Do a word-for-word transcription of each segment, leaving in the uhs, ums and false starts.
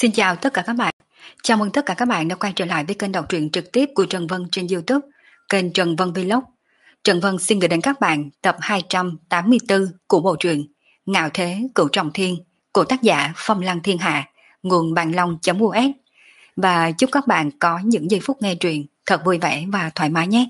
Xin chào tất cả các bạn. Chào mừng tất cả các bạn đã quay trở lại với kênh đọc truyện trực tiếp của Trần Vân trên YouTube, kênh Trần Vân Vlog. Trần Vân xin gửi đến các bạn tập hai trăm tám mươi tư của bộ truyện Ngạo Thế Cửu Trọng Thiên của tác giả Phong Lăng Thiên Hạ, nguồn bạn long.us. Và chúc các bạn có những giây phút nghe truyện thật vui vẻ và thoải mái nhé.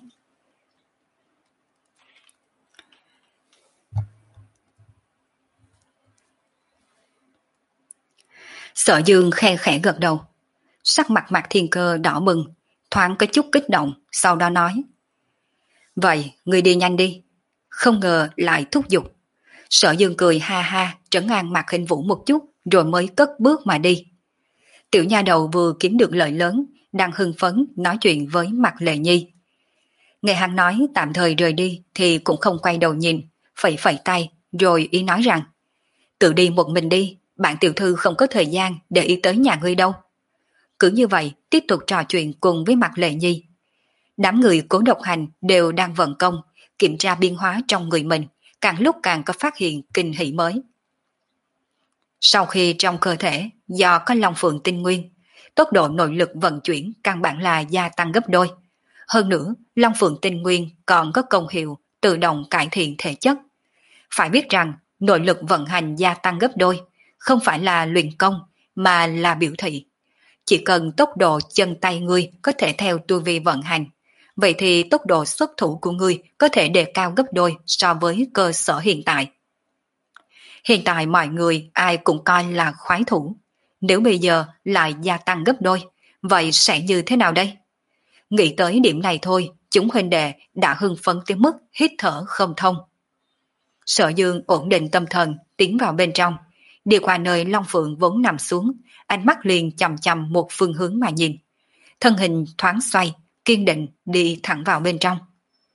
Sở Dương khe khẽ gật đầu. Sắc mặt Mạc Thiên Cơ đỏ bừng, thoáng có chút kích động, sau đó nói: Vậy, người đi nhanh đi. Không ngờ lại thúc giục. Sở Dương cười ha ha, trấn an Mạc Hình Vũ một chút, rồi mới cất bước mà đi. Tiểu nha đầu vừa kiếm được lợi lớn, đang hưng phấn nói chuyện với Mạc Lệ Nhi. Nghe hắn nói tạm thời rời đi thì cũng không quay đầu nhìn, phẩy phẩy tay, rồi ý nói rằng: Tự đi một mình đi, bạn tiểu thư không có thời gian để ý tới nhà ngươi đâu. Cứ như vậy tiếp tục trò chuyện cùng với Mạc Lệ Nhi. Đám người Cố Độc Hành đều đang vận công kiểm tra biến hóa trong người mình, càng lúc càng có phát hiện kinh hỉ mới. Sau khi trong cơ thể do có Long Phượng tinh nguyên, tốc độ nội lực vận chuyển căn bản là gia tăng gấp đôi. Hơn nữa, Long Phượng tinh nguyên còn có công hiệu tự động cải thiện thể chất. Phải biết rằng nội lực vận hành gia tăng gấp đôi không phải là luyện công mà là biểu thị. Chỉ cần tốc độ chân tay ngươi có thể theo tu vi vận hành, vậy thì tốc độ xuất thủ của ngươi có thể đề cao gấp đôi so với cơ sở hiện tại. Hiện tại mọi người ai cũng coi là khoái thủ, nếu bây giờ lại gia tăng gấp đôi, vậy sẽ như thế nào đây? Nghĩ tới điểm này thôi, chúng huynh đệ đã hưng phấn tới mức hít thở không thông. Sở Dương ổn định tâm thần, tiến vào bên trong, đi qua nơi Long Phượng vốn nằm xuống, ánh mắt liền chằm chằm một phương hướng mà nhìn. Thân hình thoáng xoay, kiên định đi thẳng vào bên trong.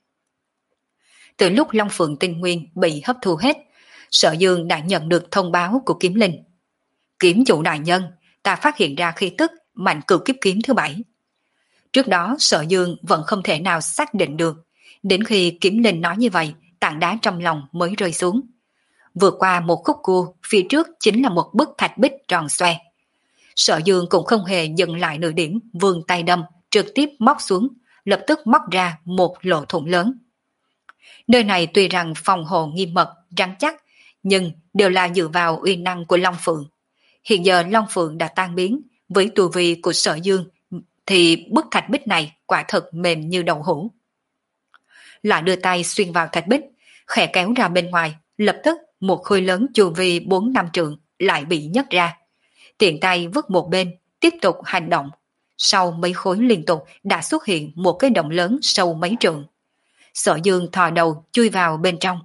Từ lúc Long Phượng tinh nguyên bị hấp thu hết, Sở Dương đã nhận được thông báo của Kiếm Linh. Kiếm chủ đại nhân, ta phát hiện ra khí tức mạnh cửu kiếp kiếm thứ bảy. Trước đó Sở Dương vẫn không thể nào xác định được, đến khi Kiếm Linh nói như vậy, tảng đá trong lòng mới rơi xuống. Vượt qua một khúc cua, phía trước chính là một bức thạch bích tròn xoe. Sở Dương cũng không hề dừng lại nửa điểm, vươn tay đâm, trực tiếp móc xuống, lập tức móc ra một lỗ thủng lớn. Nơi này tuy rằng phòng hộ nghiêm mật, rắn chắc, nhưng đều là dựa vào uy năng của Long Phượng. Hiện giờ Long Phượng đã tan biến, với tu vi của Sở Dương thì bức thạch bích này quả thật mềm như đậu hũ. Lại đưa tay xuyên vào thạch bích, khẽ kéo ra bên ngoài, lập tức một khối lớn chu vi bốn năm trượng lại bị nhấc ra. Tiện tay vứt một bên, tiếp tục hành động. Sau mấy khối liên tục đã xuất hiện một cái động lớn sâu mấy trượng. Sở Dương thò đầu chui vào bên trong.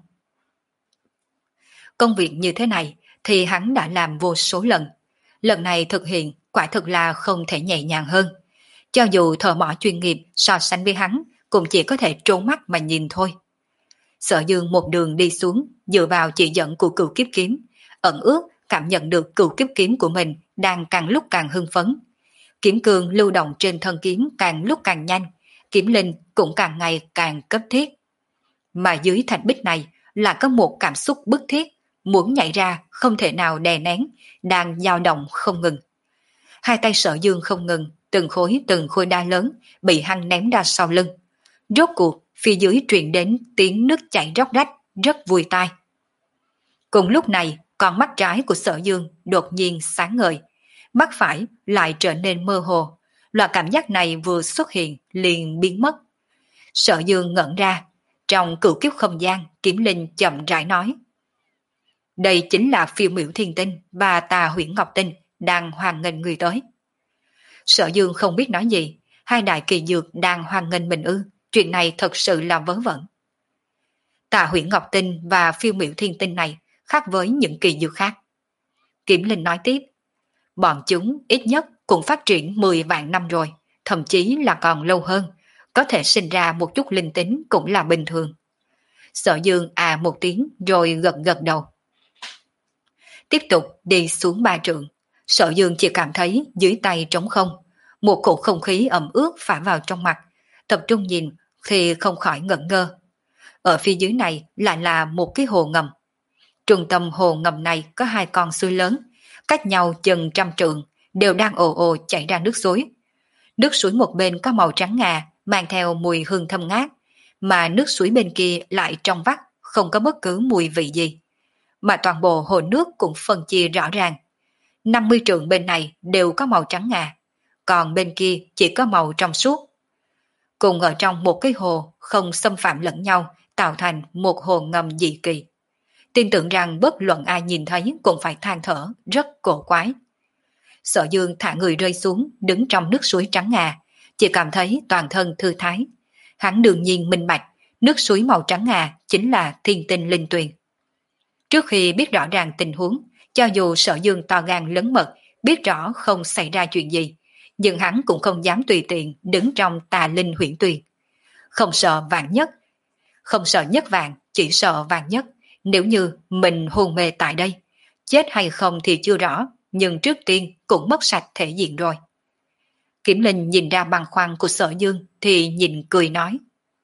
Công việc như thế này thì hắn đã làm vô số lần. Lần này thực hiện quả thực là không thể nhẹ nhàng hơn. Cho dù thợ mỏ chuyên nghiệp so sánh với hắn cũng chỉ có thể trố mắt mà nhìn thôi. Sở Dương một đường đi xuống, dựa vào chỉ dẫn của cửu kiếp kiếm, ẩn ước cảm nhận được cửu kiếp kiếm của mình đang càng lúc càng hưng phấn. Kiếm cương lưu động trên thân kiếm càng lúc càng nhanh, kiếm linh cũng càng ngày càng cấp thiết. Mà dưới thạch bích này là có một cảm xúc bức thiết, muốn nhảy ra không thể nào đè nén, đang dao động không ngừng. Hai tay Sở Dương không ngừng, từng khối từng khối đá lớn bị hắn ném ra sau lưng. Rốt cuộc phía dưới truyền đến tiếng nước chảy róc rách, rất vui tai. Cùng lúc này, con mắt trái của Sở Dương đột nhiên sáng ngời, mắt phải lại trở nên mơ hồ. Loại cảm giác này vừa xuất hiện liền biến mất. Sở Dương ngẩn ra, trong cửu kiếp không gian, Kiếm Linh chậm rãi nói: Đây chính là Phiêu Miểu Thiên Tinh và Tà Huyễn Ngọc Tinh đang hoan nghênh người tới. Sở Dương không biết nói gì, hai đại kỳ dược đang hoan nghênh mình ư? Chuyện này thật sự là vớ vẩn. Tà Huyễn Ngọc Tinh và Phiêu Miểu Thiên Tinh này khác với những kỳ dược khác. Kiếm Linh nói tiếp: Bọn chúng ít nhất cũng phát triển mười vạn năm rồi, thậm chí là còn lâu hơn, có thể sinh ra một chút linh tính cũng là bình thường. Sở Dương à một tiếng rồi gật gật đầu. Tiếp tục đi xuống ba trượng, Sở Dương chỉ cảm thấy dưới tay trống không, một cổ không khí ẩm ướt phả vào trong mặt, tập trung nhìn thì không khỏi ngẩn ngơ. Ở phía dưới này lại là một cái hồ ngầm. Trung tâm hồ ngầm này có hai con suối lớn, cách nhau chừng trăm trượng, đều đang ồ ồ chảy ra nước suối. Nước suối một bên có màu trắng ngà, mang theo mùi hương thơm ngát, mà nước suối bên kia lại trong vắt, không có bất cứ mùi vị gì. Mà toàn bộ hồ nước cũng phân chia rõ ràng. năm mươi trượng bên này đều có màu trắng ngà, còn bên kia chỉ có màu trong suốt. Cùng ở trong một cái hồ không xâm phạm lẫn nhau, tạo thành một hồ ngầm dị kỳ. Tin tưởng rằng bất luận ai nhìn thấy cũng phải than thở, rất cổ quái. Sở Dương thả người rơi xuống, đứng trong nước suối trắng ngà, chỉ cảm thấy toàn thân thư thái. Hắn đương nhiên minh bạch, nước suối màu trắng ngà chính là thiên tinh linh tuyền. Trước khi biết rõ ràng tình huống, cho dù Sở Dương to gan lớn mật, biết rõ không xảy ra chuyện gì, nhưng hắn cũng không dám tùy tiện đứng trong tà linh huyễn tuyền. Không sợ vạn nhất, không sợ nhất vạn, chỉ sợ vạn nhất. Nếu như mình hôn mê tại đây, chết hay không thì chưa rõ, nhưng trước tiên cũng mất sạch thể diện rồi. Kiểm Linh nhìn ra băn khoăn của Sở Dương thì nhìn cười nói: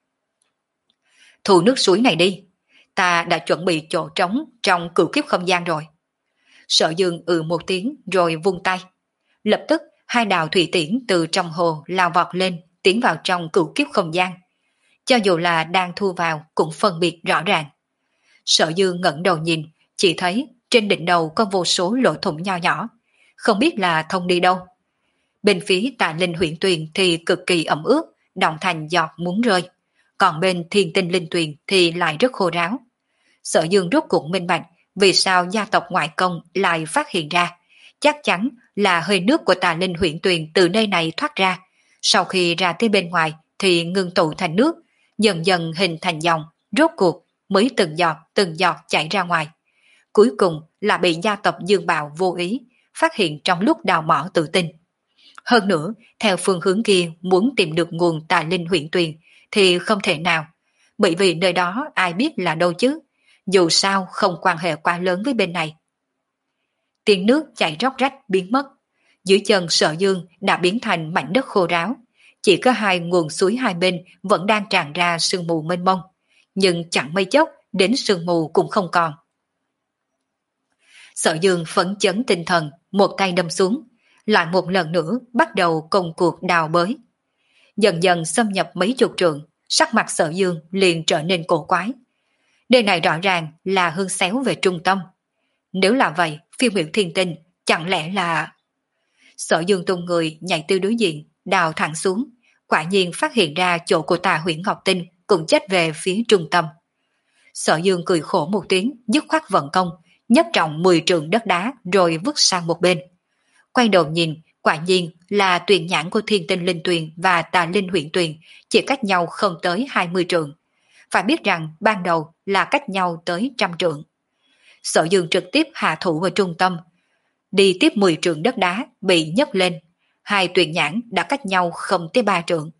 thu nước suối này đi, ta đã chuẩn bị chỗ trống trong cửu kiếp không gian rồi. Sở Dương ừ một tiếng rồi vung tay. Lập tức hai đạo thủy tiễn từ trong hồ lao vọt lên, tiến vào trong cửu kiếp không gian. Cho dù là đang thu vào cũng phân biệt rõ ràng. Sở Dương ngẩng đầu nhìn, chỉ thấy trên đỉnh đầu có vô số lỗ thủng nho nhỏ, không biết là thông đi đâu. Bên phía Tà Linh Huyễn Tuyền thì cực kỳ ẩm ướt, đọng thành giọt muốn rơi, còn bên Thiên Tinh Linh Tuyền thì lại rất khô ráo. Sở Dương rốt cuộc minh bạch vì sao gia tộc ngoại công lại phát hiện ra, chắc chắn là hơi nước của Tà Linh Huyễn Tuyền từ nơi này thoát ra, sau khi ra tới bên ngoài thì ngưng tụ thành nước, dần dần hình thành dòng, rốt cuộc mới từng giọt từng giọt chảy ra ngoài. Cuối cùng là bị gia tộc Dương Bạo vô ý phát hiện trong lúc đào mỏ tự tinh. Hơn nữa, theo phương hướng kia muốn tìm được nguồn Tà Linh Huyễn Tuyền thì không thể nào, bởi vì nơi đó ai biết là đâu chứ, dù sao không quan hệ quá lớn với bên này. Tiếng nước chảy róc rách biến mất, dưới chân Sở Dương đã biến thành mảnh đất khô ráo, chỉ có hai nguồn suối hai bên vẫn đang tràn ra sương mù mênh mông, nhưng chẳng mấy chốc đến sương mù cũng không còn. Sở Dương phấn chấn tinh thần, một tay đâm xuống, lại một lần nữa bắt đầu công cuộc đào bới. Dần dần xâm nhập mấy chục trượng, sắc mặt Sở Dương liền trở nên cổ quái. Nơi này rõ ràng là hướng xéo về trung tâm. Nếu là vậy, phiêu miểu thiên tinh chẳng lẽ là... Sở Dương tung người nhảy từ đối diện, đào thẳng xuống, quả nhiên phát hiện ra chỗ của Tà Huyễn Ngọc Tinh cũng chết về phía trung tâm. Sở Dương cười khổ một tiếng, dứt khoát vận công, nhất trọng mười trượng đất đá rồi vứt sang một bên. Quay đầu nhìn, quả nhiên là tuyền nhãn của Thiên Tinh Linh Tuyền và Tà Linh Huyễn Tuyền chỉ cách nhau không tới hai mươi trượng. Phải biết rằng ban đầu là cách nhau tới trăm trượng. Sở Dương trực tiếp hạ thủ ở trung tâm, đi tiếp mười trượng đất đá bị nhấc lên, hai tuyền nhãn đã cách nhau không tới ba trượng.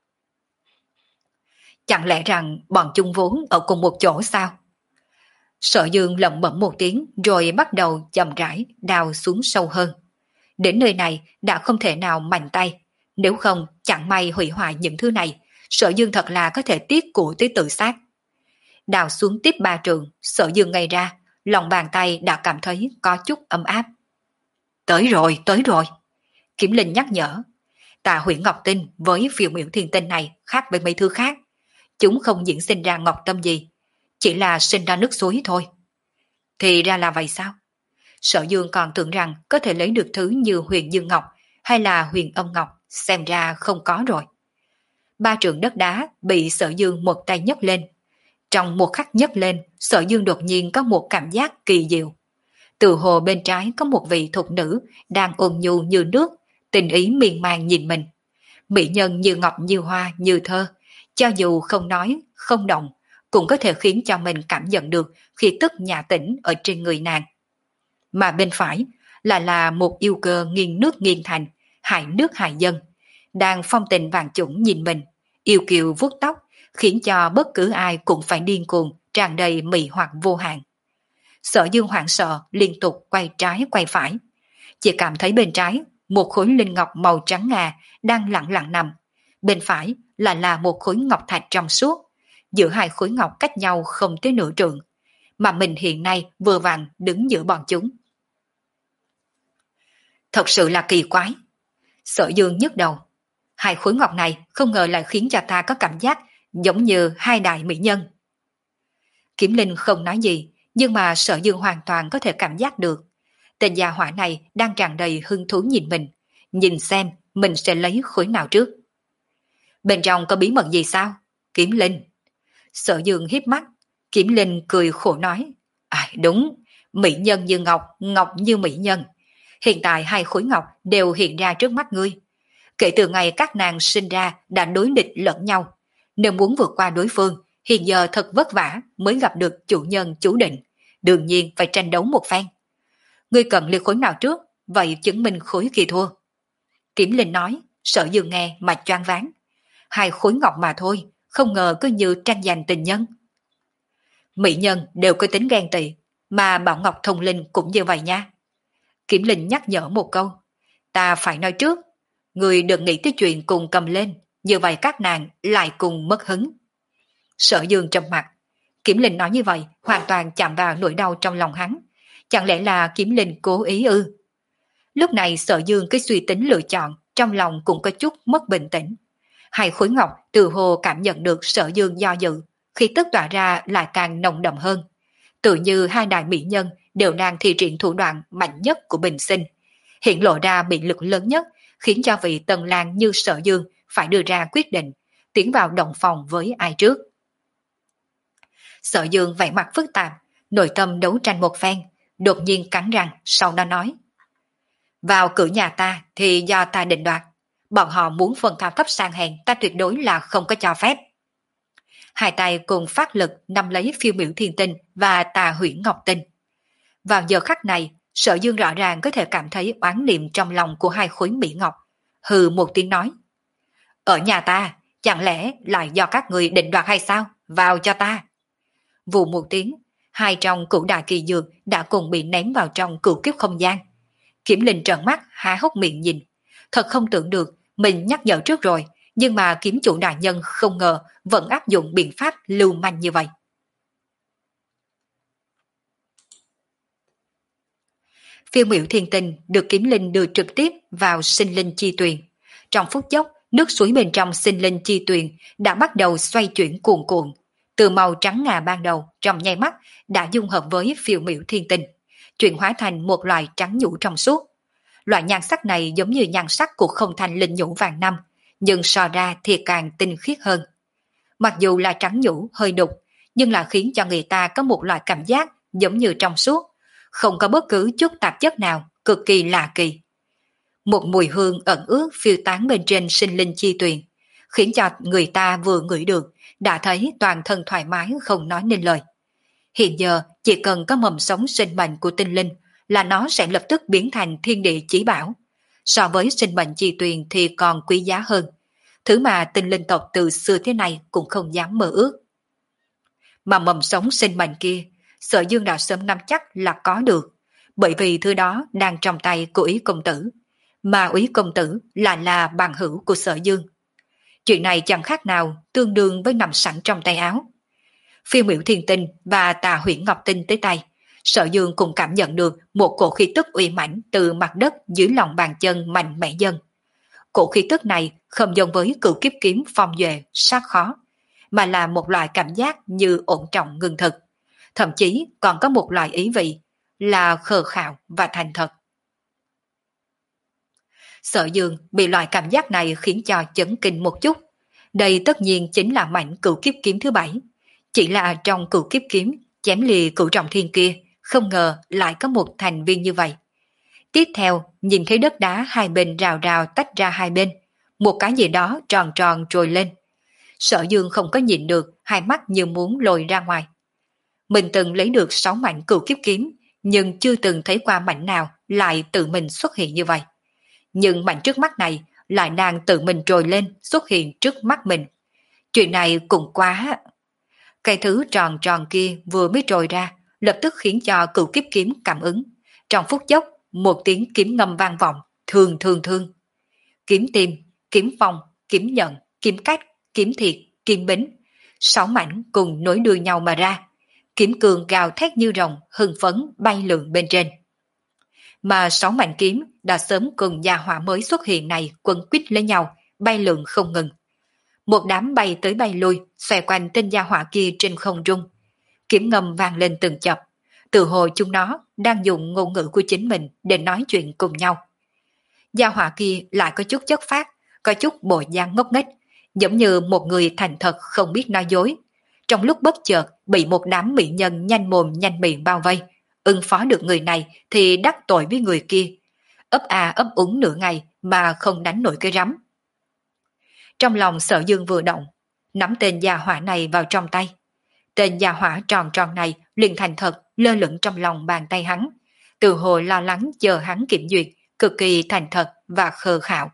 Chẳng lẽ rằng bọn chúng vốn ở cùng một chỗ sao? Sở Dương lẩm bẩm một tiếng rồi bắt đầu chậm rãi đào xuống sâu hơn. Đến nơi này đã không thể nào mạnh tay, nếu không chẳng may hủy hoại những thứ này, Sở Dương thật là có thể tiếc của tới tự sát. Đào xuống tiếp ba trường, Sở Dương ngay ra, lòng bàn tay đã cảm thấy có chút ấm áp. Tới rồi, tới rồi. Kiểm Linh nhắc nhở. Tà Huyễn Ngọc Tinh với phiêu miểu thiên tinh này khác với mấy thứ khác. Chúng không diễn sinh ra ngọc tâm gì, chỉ là sinh ra nước suối thôi. Thì ra là vậy sao? Sở Dương còn tưởng rằng có thể lấy được thứ như huyền dương ngọc hay là huyền âm ngọc, xem ra không có rồi. Ba trường đất đá bị Sở Dương một tay nhấc lên. Trong một khắc nhấc lên, Sở Dương đột nhiên có một cảm giác kỳ diệu. Từ hồ bên trái có một vị thục nữ đang ôn nhu như nước, tình ý miên man nhìn mình. Mỹ nhân như ngọc như hoa như thơ, cho dù không nói, không động, cũng có thể khiến cho mình cảm nhận được khi tức nhà tỉnh ở trên người nàng. Mà bên phải là là một yêu cơ nghiêng nước nghiêng thành, hại nước hại dân, đang phong tình vàng chủng nhìn mình, yêu kiều vuốt tóc, khiến cho bất cứ ai cũng phải điên cuồng, tràn đầy mị hoặc vô hạn. Sở Dương hoảng sợ liên tục quay trái quay phải, chỉ cảm thấy bên trái một khối linh ngọc màu trắng ngà đang lặng lặng nằm, bên phải là là một khối ngọc thạch trong suốt, giữa hai khối ngọc cách nhau không tới nửa trượng, mà mình hiện nay vừa vặn đứng giữa bọn chúng. Thật sự là kỳ quái. Sở Dương nhức đầu. Hai khối ngọc này không ngờ lại khiến cho ta có cảm giác giống như hai đại mỹ nhân. Kiếm Linh không nói gì, nhưng mà Sở Dương hoàn toàn có thể cảm giác được. Tên gia hỏa này đang tràn đầy hứng thú nhìn mình, nhìn xem mình sẽ lấy khối nào trước. Bên trong có bí mật gì sao? Kiếm Linh. Sở Dương hiếp mắt, Kiếm Linh cười khổ nói. À đúng, mỹ nhân như ngọc, ngọc như mỹ nhân. Hiện tại hai khối ngọc đều hiện ra trước mắt ngươi. Kể từ ngày các nàng sinh ra đã đối địch lẫn nhau. Nếu muốn vượt qua đối phương, hiện giờ thật vất vả mới gặp được chủ nhân chủ định. Đương nhiên phải tranh đấu một phen. Ngươi cần liệt khối nào trước, vậy chứng minh khối kia thua. Kiếm Linh nói, Sở Dương nghe mà choáng váng. Hai khối ngọc mà thôi, không ngờ cứ như tranh giành tình nhân. Mỹ nhân đều có tính ghen tị, mà Bảo Ngọc thông linh cũng như vậy nha. Kiếm Linh nhắc nhở một câu. Ta phải nói trước, người đừng nghĩ tới chuyện cùng cầm lên, như vậy các nàng lại cùng mất hứng. Sở Dương trầm mặt. Kiếm Linh nói như vậy hoàn toàn chạm vào nỗi đau trong lòng hắn. Chẳng lẽ là Kiếm Linh cố ý ư? Lúc này Sở Dương cái suy tính lựa chọn, trong lòng cũng có chút mất bình tĩnh. Hai khối ngọc từ hồ cảm nhận được Sở Dương do dự, khi tức tỏa ra lại càng nồng đậm hơn. Tự như hai đại mỹ nhân đều đang thi triển thủ đoạn mạnh nhất của bình sinh, hiện lộ ra bị lực lớn nhất, khiến cho vị Tần Lang như Sở Dương phải đưa ra quyết định, tiến vào động phòng với ai trước. Sở Dương vẻ mặt phức tạp, nội tâm đấu tranh một phen, đột nhiên cắn răng, sau đó nói. Vào cửa nhà ta thì do ta định đoạt, bọn họ muốn phân cao thấp sang hèn ta tuyệt đối là không có cho phép. Hai tay cùng phát lực nắm lấy phiêu miểu thiên tinh và tà huyễn ngọc tinh. Vào giờ khắc này, Sở Dương rõ ràng có thể cảm thấy oán niệm trong lòng của hai khối mỹ ngọc. Hừ một tiếng nói. Ở nhà ta, chẳng lẽ lại do các người định đoạt hay sao? Vào cho ta. Vụ một tiếng, hai trong cửu đại kỳ dược đã cùng bị ném vào trong cửu kiếp không gian. Kiếm Linh trợn mắt, há hốc miệng nhìn. Thật không tưởng được, mình nhắc nhở trước rồi, nhưng mà kiếm chủ đại nhân không ngờ vẫn áp dụng biện pháp lưu manh như vậy. Phiêu miểu thiên tinh được Kiếm Linh đưa trực tiếp vào sinh linh chi tuyền. Trong phút chốc, nước suối bên trong sinh linh chi tuyền đã bắt đầu xoay chuyển cuồn cuộn. Từ màu trắng ngà ban đầu trong nháy mắt đã dung hợp với phiêu miểu thiên tinh, chuyển hóa thành một loại trắng nhũ trong suốt. Loại nhan sắc này giống như nhan sắc của không thanh linh nhũ vàng năm, nhưng so ra thì càng tinh khiết hơn. Mặc dù là trắng nhũ hơi đục, nhưng là khiến cho người ta có một loại cảm giác giống như trong suốt, không có bất cứ chút tạp chất nào, cực kỳ lạ kỳ. Một mùi hương ẩn ướt phiêu tán bên trên sinh linh chi tuyền, khiến cho người ta vừa ngửi được, đã thấy toàn thân thoải mái không nói nên lời. Hiện giờ chỉ cần có mầm sống sinh mệnh của tinh linh là nó sẽ lập tức biến thành thiên địa chí bảo. So với sinh mệnh chi tuyền thì còn quý giá hơn, thứ mà tinh linh tộc từ xưa thế này cũng không dám mơ ước. Mà mầm sống sinh mệnh kia, Sở Dương đã sớm nắm chắc là có được, bởi vì thứ đó đang trong tay của Ý công tử, mà Ý công tử là là bằng hữu của Sở Dương. Chuyện này chẳng khác nào tương đương với nằm sẵn trong tay áo. Phiêu miểu thiên tinh và tà huyễn ngọc tinh tới tay, Sở Dương cũng cảm nhận được một cổ khí tức uy mãnh từ mặt đất dưới lòng bàn chân mạnh mẽ dần. Cổ khí tức này không giống với cửu kiếp kiếm phong duệ sát khó, mà là một loại cảm giác như ổn trọng ngưng thực, thậm chí còn có một loại ý vị là khờ khạo và thành thật. Sở Dương bị loại cảm giác này khiến cho chấn kinh một chút. Đây tất nhiên chính là mảnh cửu kiếp kiếm thứ bảy. Chỉ là trong cửu kiếp kiếm chém lìa cửu trọng thiên kia, không ngờ lại có một thành viên như vậy. Tiếp theo, nhìn thấy đất đá hai bên rào rào tách ra hai bên, một cái gì đó tròn tròn trồi lên. Sở Dương không có nhìn được, hai mắt như muốn lồi ra ngoài. Mình từng lấy được sáu mảnh cửu kiếp kiếm, nhưng chưa từng thấy qua mảnh nào lại tự mình xuất hiện như vậy. Nhưng mảnh trước mắt này lại đang tự mình trồi lên xuất hiện trước mắt mình. Chuyện này cũng quá. Cái thứ tròn tròn kia vừa mới trồi ra, lập tức khiến cho cửu kiếp kiếm cảm ứng. Trong phút chốc, một tiếng kiếm ngâm vang vọng, thương thương thương. Kiếm tim, kiếm phong, kiếm nhận, kiếm cách, kiếm thiệt, kiếm bính. Sáu mảnh cùng nối đuôi nhau mà ra. Kiếm cường gào thét như rồng, hưng phấn bay lượn bên trên. mà sáu mảnh kiếm đã sớm cùng gia hỏa mới xuất hiện này quấn quýt lấy nhau, bay lượn không ngừng. Một đám bay tới bay lui, xoay quanh tên gia hỏa kia trên không trung. Kiếm ngầm vang lên từng chập, từ hồi chúng nó đang dùng ngôn ngữ của chính mình để nói chuyện cùng nhau. Gia hỏa kia lại có chút chất phác, có chút bộ dáng ngốc nghếch, giống như một người thành thật không biết nói dối. Trong lúc bất chợt bị một đám mỹ nhân nhanh mồm nhanh miệng bao vây, ứng phó được người này thì đắc tội với người kia. Ấp à ấp úng nửa ngày mà không đánh nổi cái rắm. Trong lòng Sở Dương vừa động, nắm tên gia hỏa này vào trong tay. Tên gia hỏa tròn tròn này liền thành thật lơ lửng trong lòng bàn tay hắn, từ hồi lo lắng chờ hắn kiểm duyệt, cực kỳ thành thật và khờ khạo.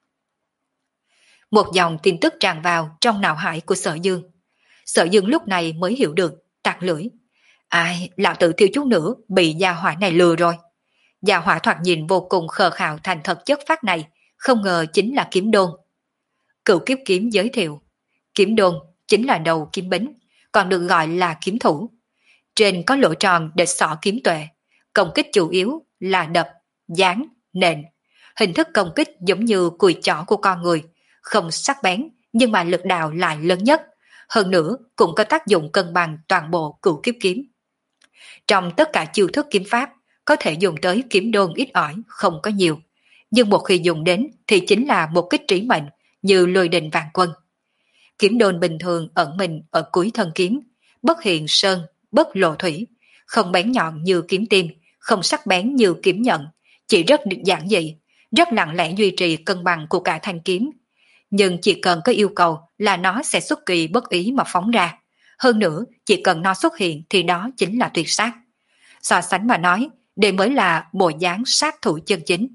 Một dòng tin tức tràn vào trong não hải của Sở Dương. Sở Dương lúc này mới hiểu được, tặc lưỡi. Ai, lão tử thiếu chút nữa bị gia hỏa này lừa rồi. Gia hỏa thoạt nhìn vô cùng khờ khạo thành thật chất phát này, không ngờ chính là kiếm đôn. Cựu kiếp kiếm giới thiệu, kiếm đôn chính là đầu kiếm bính, còn được gọi là kiếm thủ. Trên có lỗ tròn để xỏ kiếm tuệ, công kích chủ yếu là đập, giáng, nện. Hình thức công kích giống như cùi chỏ của con người, không sắc bén nhưng mà lực đạo lại lớn nhất. Hơn nữa cũng có tác dụng cân bằng toàn bộ cửu kiếp kiếm. Trong tất cả chiêu thức kiếm pháp, có thể dùng tới kiếm đôn ít ỏi, không có nhiều. Nhưng một khi dùng đến thì chính là một kích trí mệnh, như lôi đình vạn quân. Kiếm đôn bình thường ẩn mình ở cuối thân kiếm, bất hiện sơn, bất lộ thủy, không bén nhọn như kiếm tim, không sắc bén như kiếm nhận, chỉ rất giản dị, rất lặng lẽ duy trì cân bằng của cả thanh kiếm. Nhưng chỉ cần có yêu cầu là nó sẽ xuất kỳ bất ý mà phóng ra. Hơn nữa, chỉ cần nó xuất hiện thì đó chính là tuyệt sát. So sánh mà nói, đây mới là bộ dáng sát thủ chân chính.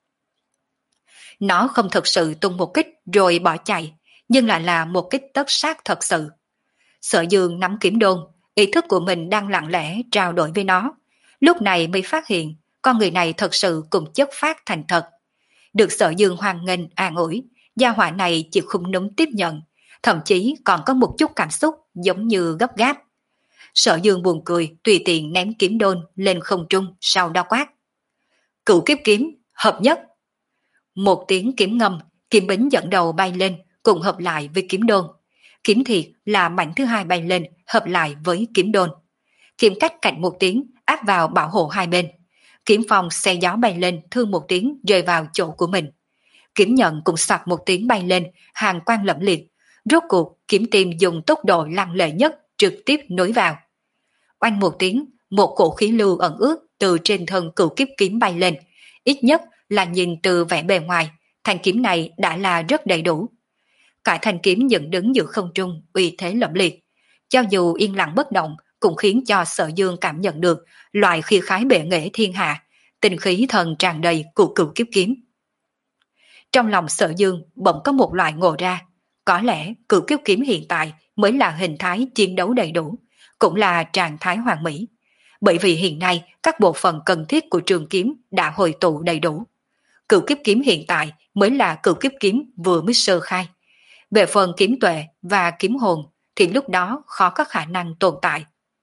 Nó không thực sự tung một kích rồi bỏ chạy, nhưng lại là một kích tất sát thật sự. Sở Dương nắm kiếm đôn, ý thức của mình đang lặng lẽ trao đổi với nó. Lúc này mới phát hiện, con người này thật sự cùng chất phát thành thật. Được Sở Dương hoan nghênh an ủi, gia hỏa này chịu không núm tiếp nhận, thậm chí còn có một chút cảm xúc giống như gấp gáp. Sở Dương buồn cười, tùy tiện ném kiếm đôn lên không trung, sau đó quát. Cửu kiếp kiếm, hợp nhất. Một tiếng kiếm ngâm, kiếm bính dẫn đầu bay lên, cùng hợp lại với kiếm đôn. Kiếm thiệt là mảnh thứ hai bay lên, hợp lại với kiếm đôn. Kiếm cách cạnh một tiếng, áp vào bảo hộ hai bên. Kiếm phong xe gió bay lên, thương một tiếng rơi vào chỗ của mình. Kiếm nhận cũng soạt một tiếng bay lên, hàng quang lẫm liệt. Rốt cuộc, kiếm tim dùng tốc độ lăng lệ nhất, trực tiếp nối vào. Oanh một tiếng, một cổ khí lưu ẩn ướt từ trên thân cửu kiếp kiếm bay lên. Ít nhất là nhìn từ vẻ bề ngoài, thanh kiếm này đã là rất đầy đủ. Cả thanh kiếm dựng đứng giữa không trung, uy thế lẫm liệt. Cho dù yên lặng bất động, cũng khiến cho Sở Dương cảm nhận được loại khí khái bệ nghệ thiên hạ, tình khí thần tràn đầy của cửu kiếp kiếm. Trong lòng Sở Dương bỗng có một loại ngộ ra, có lẽ cửu kiếp kiếm hiện tại mới là hình thái chiến đấu đầy đủ, cũng là trạng thái hoàn mỹ. Bởi vì hiện nay các bộ phận cần thiết của trường kiếm đã hồi tụ đầy đủ. Cửu kiếp kiếm hiện tại mới là cửu kiếp kiếm vừa mới sơ khai. Về phần kiếm tuệ và kiếm hồn thì lúc đó khó có khả năng tồn tại.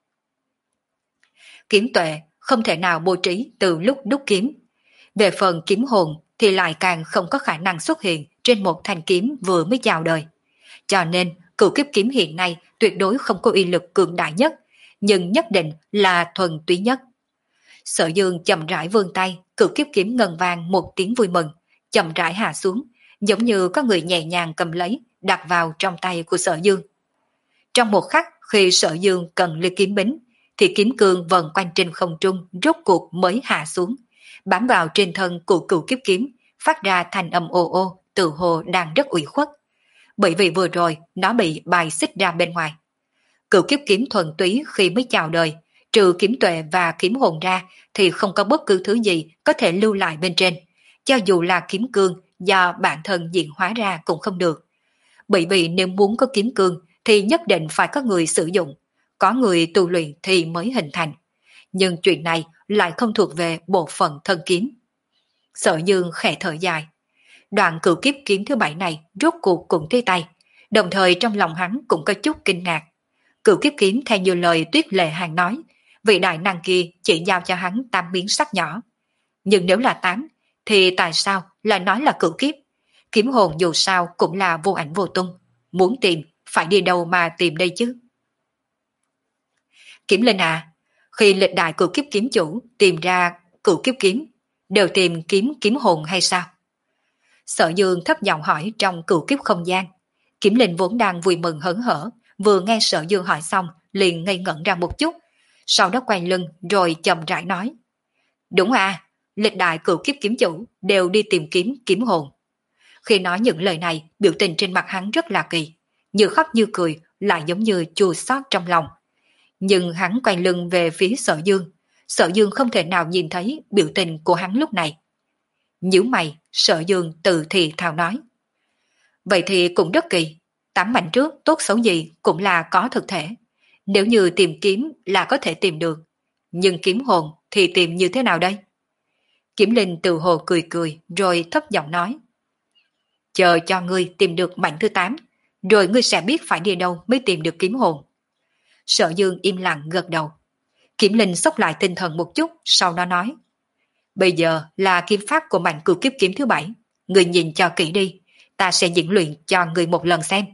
Kiếm tuệ không thể nào bố trí từ lúc đúc kiếm. Về phần kiếm hồn thì lại càng không có khả năng xuất hiện trên một thanh kiếm vừa mới chào đời. Cho nên cửu kiếp kiếm hiện nay tuyệt đối không có uy lực cường đại nhất, nhưng nhất định là thuần túy nhất. Sở Dương chậm rãi vươn tay, cửu kiếp kiếm ngân vang một tiếng vui mừng, chậm rãi hạ xuống, giống như có người nhẹ nhàng cầm lấy, đặt vào trong tay của Sở Dương. Trong một khắc khi Sở Dương cần lấy kiếm bính, thì kiếm cương vần quanh trên không trung rốt cuộc mới hạ xuống, bám vào trên thân của cửu kiếp kiếm, phát ra thanh âm ô ô, tự hồ đang rất ủy khuất. Bởi vì vừa rồi nó bị bài xích ra bên ngoài. Cửu kiếp kiếm thuần túy khi mới chào đời, trừ kiếm tuệ và kiếm hồn ra thì không có bất cứ thứ gì có thể lưu lại bên trên, cho dù là kiếm cương do bản thân diễn hóa ra cũng không được. Bởi vì nếu muốn có kiếm cương thì nhất định phải có người sử dụng, có người tu luyện thì mới hình thành. Nhưng chuyện này lại không thuộc về bộ phận thân kiếm. Sở Dương khẽ thở dài. Đoạn cửu kiếp kiếm thứ bảy này rốt cuộc cũng tới tay, đồng thời trong lòng hắn cũng có chút kinh ngạc. Cửu kiếp kiếm theo như lời Tuyết Lệ Hàng nói, vị đại năng kia chỉ giao cho hắn tám miếng sắt nhỏ. Nhưng nếu là tám, thì tại sao lại nói là cửu kiếp? Kiếm hồn dù sao cũng là vô ảnh vô tung. Muốn tìm, phải đi đâu mà tìm đây chứ? Kiếm Linh à, khi lịch đại cửu kiếp kiếm chủ tìm ra cửu kiếp kiếm, đều tìm kiếm kiếm hồn hay sao? Sở Dương thấp giọng hỏi trong cửu kiếp không gian. Kiếm Linh vốn đang vui mừng hớn hở, vừa nghe Sở Dương hỏi xong, liền ngây ngẩn ra một chút, sau đó quay lưng rồi chậm rãi nói. Đúng à, lịch đại cửu kiếp kiếm chủ đều đi tìm kiếm kiếm hồn. Khi nói những lời này, biểu tình trên mặt hắn rất là kỳ, như khóc như cười, lại giống như chua xót trong lòng. Nhưng hắn quay lưng về phía Sở Dương, Sở Dương không thể nào nhìn thấy biểu tình của hắn lúc này. Nhíu mày, Sở Dương tự thì thào nói. Vậy thì cũng rất kỳ, tám mảnh trước tốt xấu gì cũng là có thực thể. Nếu như tìm kiếm là có thể tìm được, nhưng kiếm hồn thì tìm như thế nào đây? Kiếm Linh từ hồ cười cười rồi thấp giọng nói. Chờ cho ngươi tìm được mảnh thứ tám, rồi ngươi sẽ biết phải đi đâu mới tìm được kiếm hồn. Sở Dương im lặng gật đầu. Kiếm Linh xốc lại tinh thần một chút, sau đó nói. Bây giờ là kiếm pháp của mảnh cửu kiếp kiếm thứ bảy, ngươi nhìn cho kỹ đi, ta sẽ diễn luyện cho ngươi một lần xem.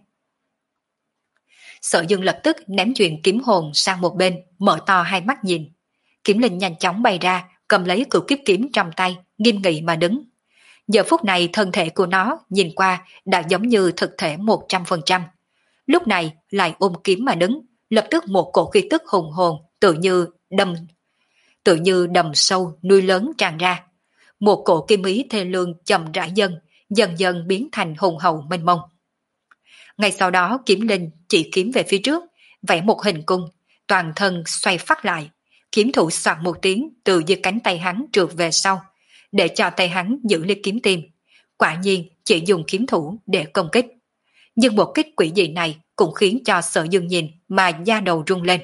Sở Dương lập tức ném chuyện kiếm hồn sang một bên, mở to hai mắt nhìn. Kiếm Linh nhanh chóng bay ra, cầm lấy cửu kiếp kiếm trong tay, nghiêm nghị mà đứng. Giờ phút này thân thể của nó nhìn qua đã giống như thực thể một trăm phần trăm. Lúc này lại ôm kiếm mà đứng, lập tức một cổ khí tức hùng hồn tự như đâm tự như đầm sâu nuôi lớn tràn ra. Một cổ kim ý thê lương chậm rãi dần, dần dần biến thành hùng hậu mênh mông. Ngay sau đó kiếm linh chỉ kiếm về phía trước, vẽ một hình cung, toàn thân xoay phát lại, kiếm thủ soạn một tiếng từ dưới cánh tay hắn trượt về sau, để cho tay hắn giữ lấy kiếm tim. Quả nhiên chỉ dùng kiếm thủ để công kích. Nhưng một kích quỷ dị này cũng khiến cho Sở Dương nhìn mà da đầu rung lên.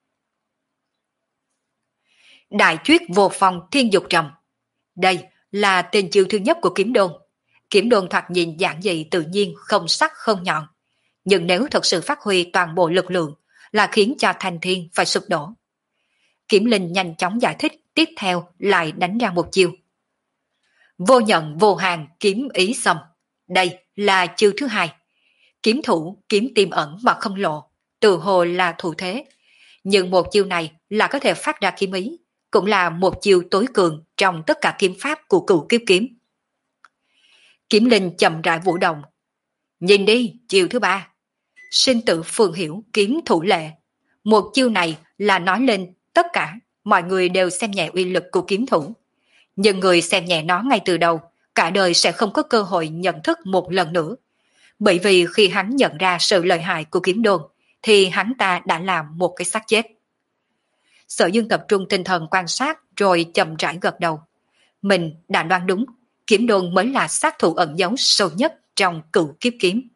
Đại Chuyết Vô Phong Thiên Dục Trầm. Đây là tên chiêu thứ nhất của kiếm đôn. Kiếm đôn thoạt nhìn giản dị tự nhiên, không sắc không nhọn. Nhưng nếu thật sự phát huy toàn bộ lực lượng là khiến cho Thanh Thiên phải sụp đổ. Kiếm Linh nhanh chóng giải thích, tiếp theo lại đánh ra một chiêu. Vô nhận vô hàng kiếm ý xâm. Đây là chiêu thứ hai. Kiếm thủ kiếm tiềm ẩn mà không lộ, từ hồ là thủ thế. Nhưng một chiêu này là có thể phát ra kiếm ý, cũng là một chiêu tối cường trong tất cả kiếm pháp của cửu kiếp kiếm. Kiếm Linh chậm rãi vũ động. Nhìn đi, chiêu thứ ba. Sinh tử phương hiểu kiếm thủ lệ. Một chiêu này là nói lên tất cả, mọi người đều xem nhẹ uy lực của kiếm thủ. Nhưng người xem nhẹ nó ngay từ đầu, cả đời sẽ không có cơ hội nhận thức một lần nữa. Bởi vì khi hắn nhận ra sự lợi hại của kiếm đôn, thì hắn ta đã làm một cái xác chết. Sở Dương tập trung tinh thần quan sát rồi chậm rãi gật đầu. Mình đã đoán đúng, kiếm đôn mới là sát thủ ẩn giấu sâu nhất trong cửu kiếp kiếm.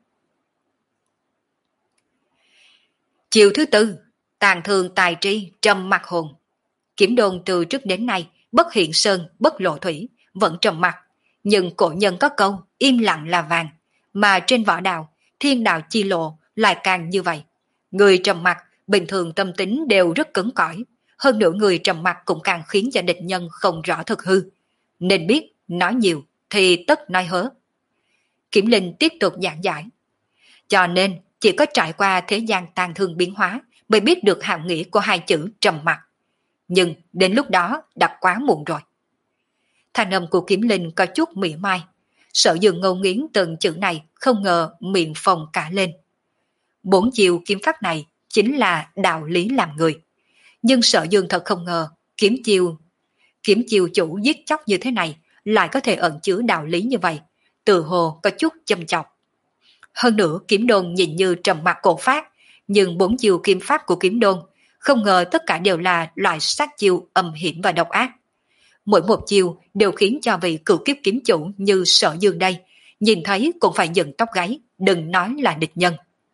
Chiều thứ tư, tàn thương tài tri trầm mặc hồn. Kiếm đôn từ trước đến nay bất hiện sơn bất lộ thủy, vẫn trầm mặc. Nhưng cổ nhân có câu im lặng là vàng, mà trên võ đạo thiên đạo chi lộ lại càng như vậy. Người trầm mặc bình thường tâm tính đều rất cứng cỏi, hơn nữa người trầm mặc cũng càng khiến cho địch nhân không rõ thực hư. Nên biết nói nhiều thì tất nói hớ. Kiếm Linh tiếp tục giảng giải. Cho nên chỉ có trải qua thế gian tàn thương biến hóa mới biết được hàm nghĩa của hai chữ trầm mặc. Nhưng đến lúc đó đã quá muộn rồi. Thanh âm của Kiếm Linh có chút mỉa mai. Sở Dương ngâu nghiến từng chữ này, không ngờ miệng phồng cả lên. Bốn chiều kiếm pháp này chính là đạo lý làm người. Nhưng Sở Dương thật không ngờ kiếm chiêu kiếm chiêu chủ giết chóc như thế này lại có thể ẩn chứa đạo lý như vậy, từ hồ có chút châm chọc. Hơn nữa kiếm đôn nhìn như trầm mặc cổ phát, nhưng bốn chiêu kiếm pháp của kiếm đôn không ngờ tất cả đều là loại sát chiêu âm hiểm và độc ác. Mỗi một chiêu đều khiến cho vị cửu kiếp kiếm chủ như Sở Dương đây nhìn thấy cũng phải dựng tóc gáy, đừng nói là địch nhân.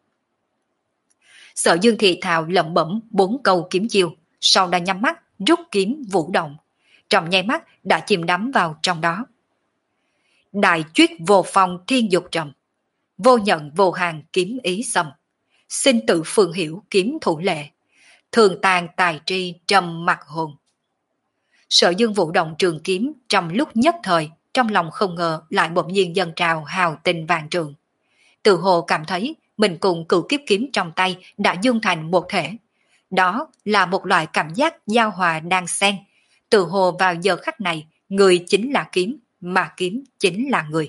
Sở Dương thì thào lẩm bẩm bốn câu kiếm chiêu, sau đó nhắm mắt rút kiếm vũ động, trong nháy mắt đã chìm đắm vào trong đó. Đại Chuyết Vô Phong Thiên Dục Trầm, vô nhận vô hàng kiếm ý xâm, sinh tử phương hiểu kiếm thủ lệ, thường tàn tài tri trầm mặc hồn. Sở Dương vũ động trường kiếm trong lúc nhất thời, trong lòng không ngờ lại bỗng nhiên dâng trào hào tình vạn trường. Tự hồ cảm thấy mình cùng cửu kiếp kiếm trong tay đã dung thành một thể. Đó là một loại cảm giác giao hòa đang xen. Tự hồ vào giờ khắc này, người chính là kiếm, mà kiếm chính là người.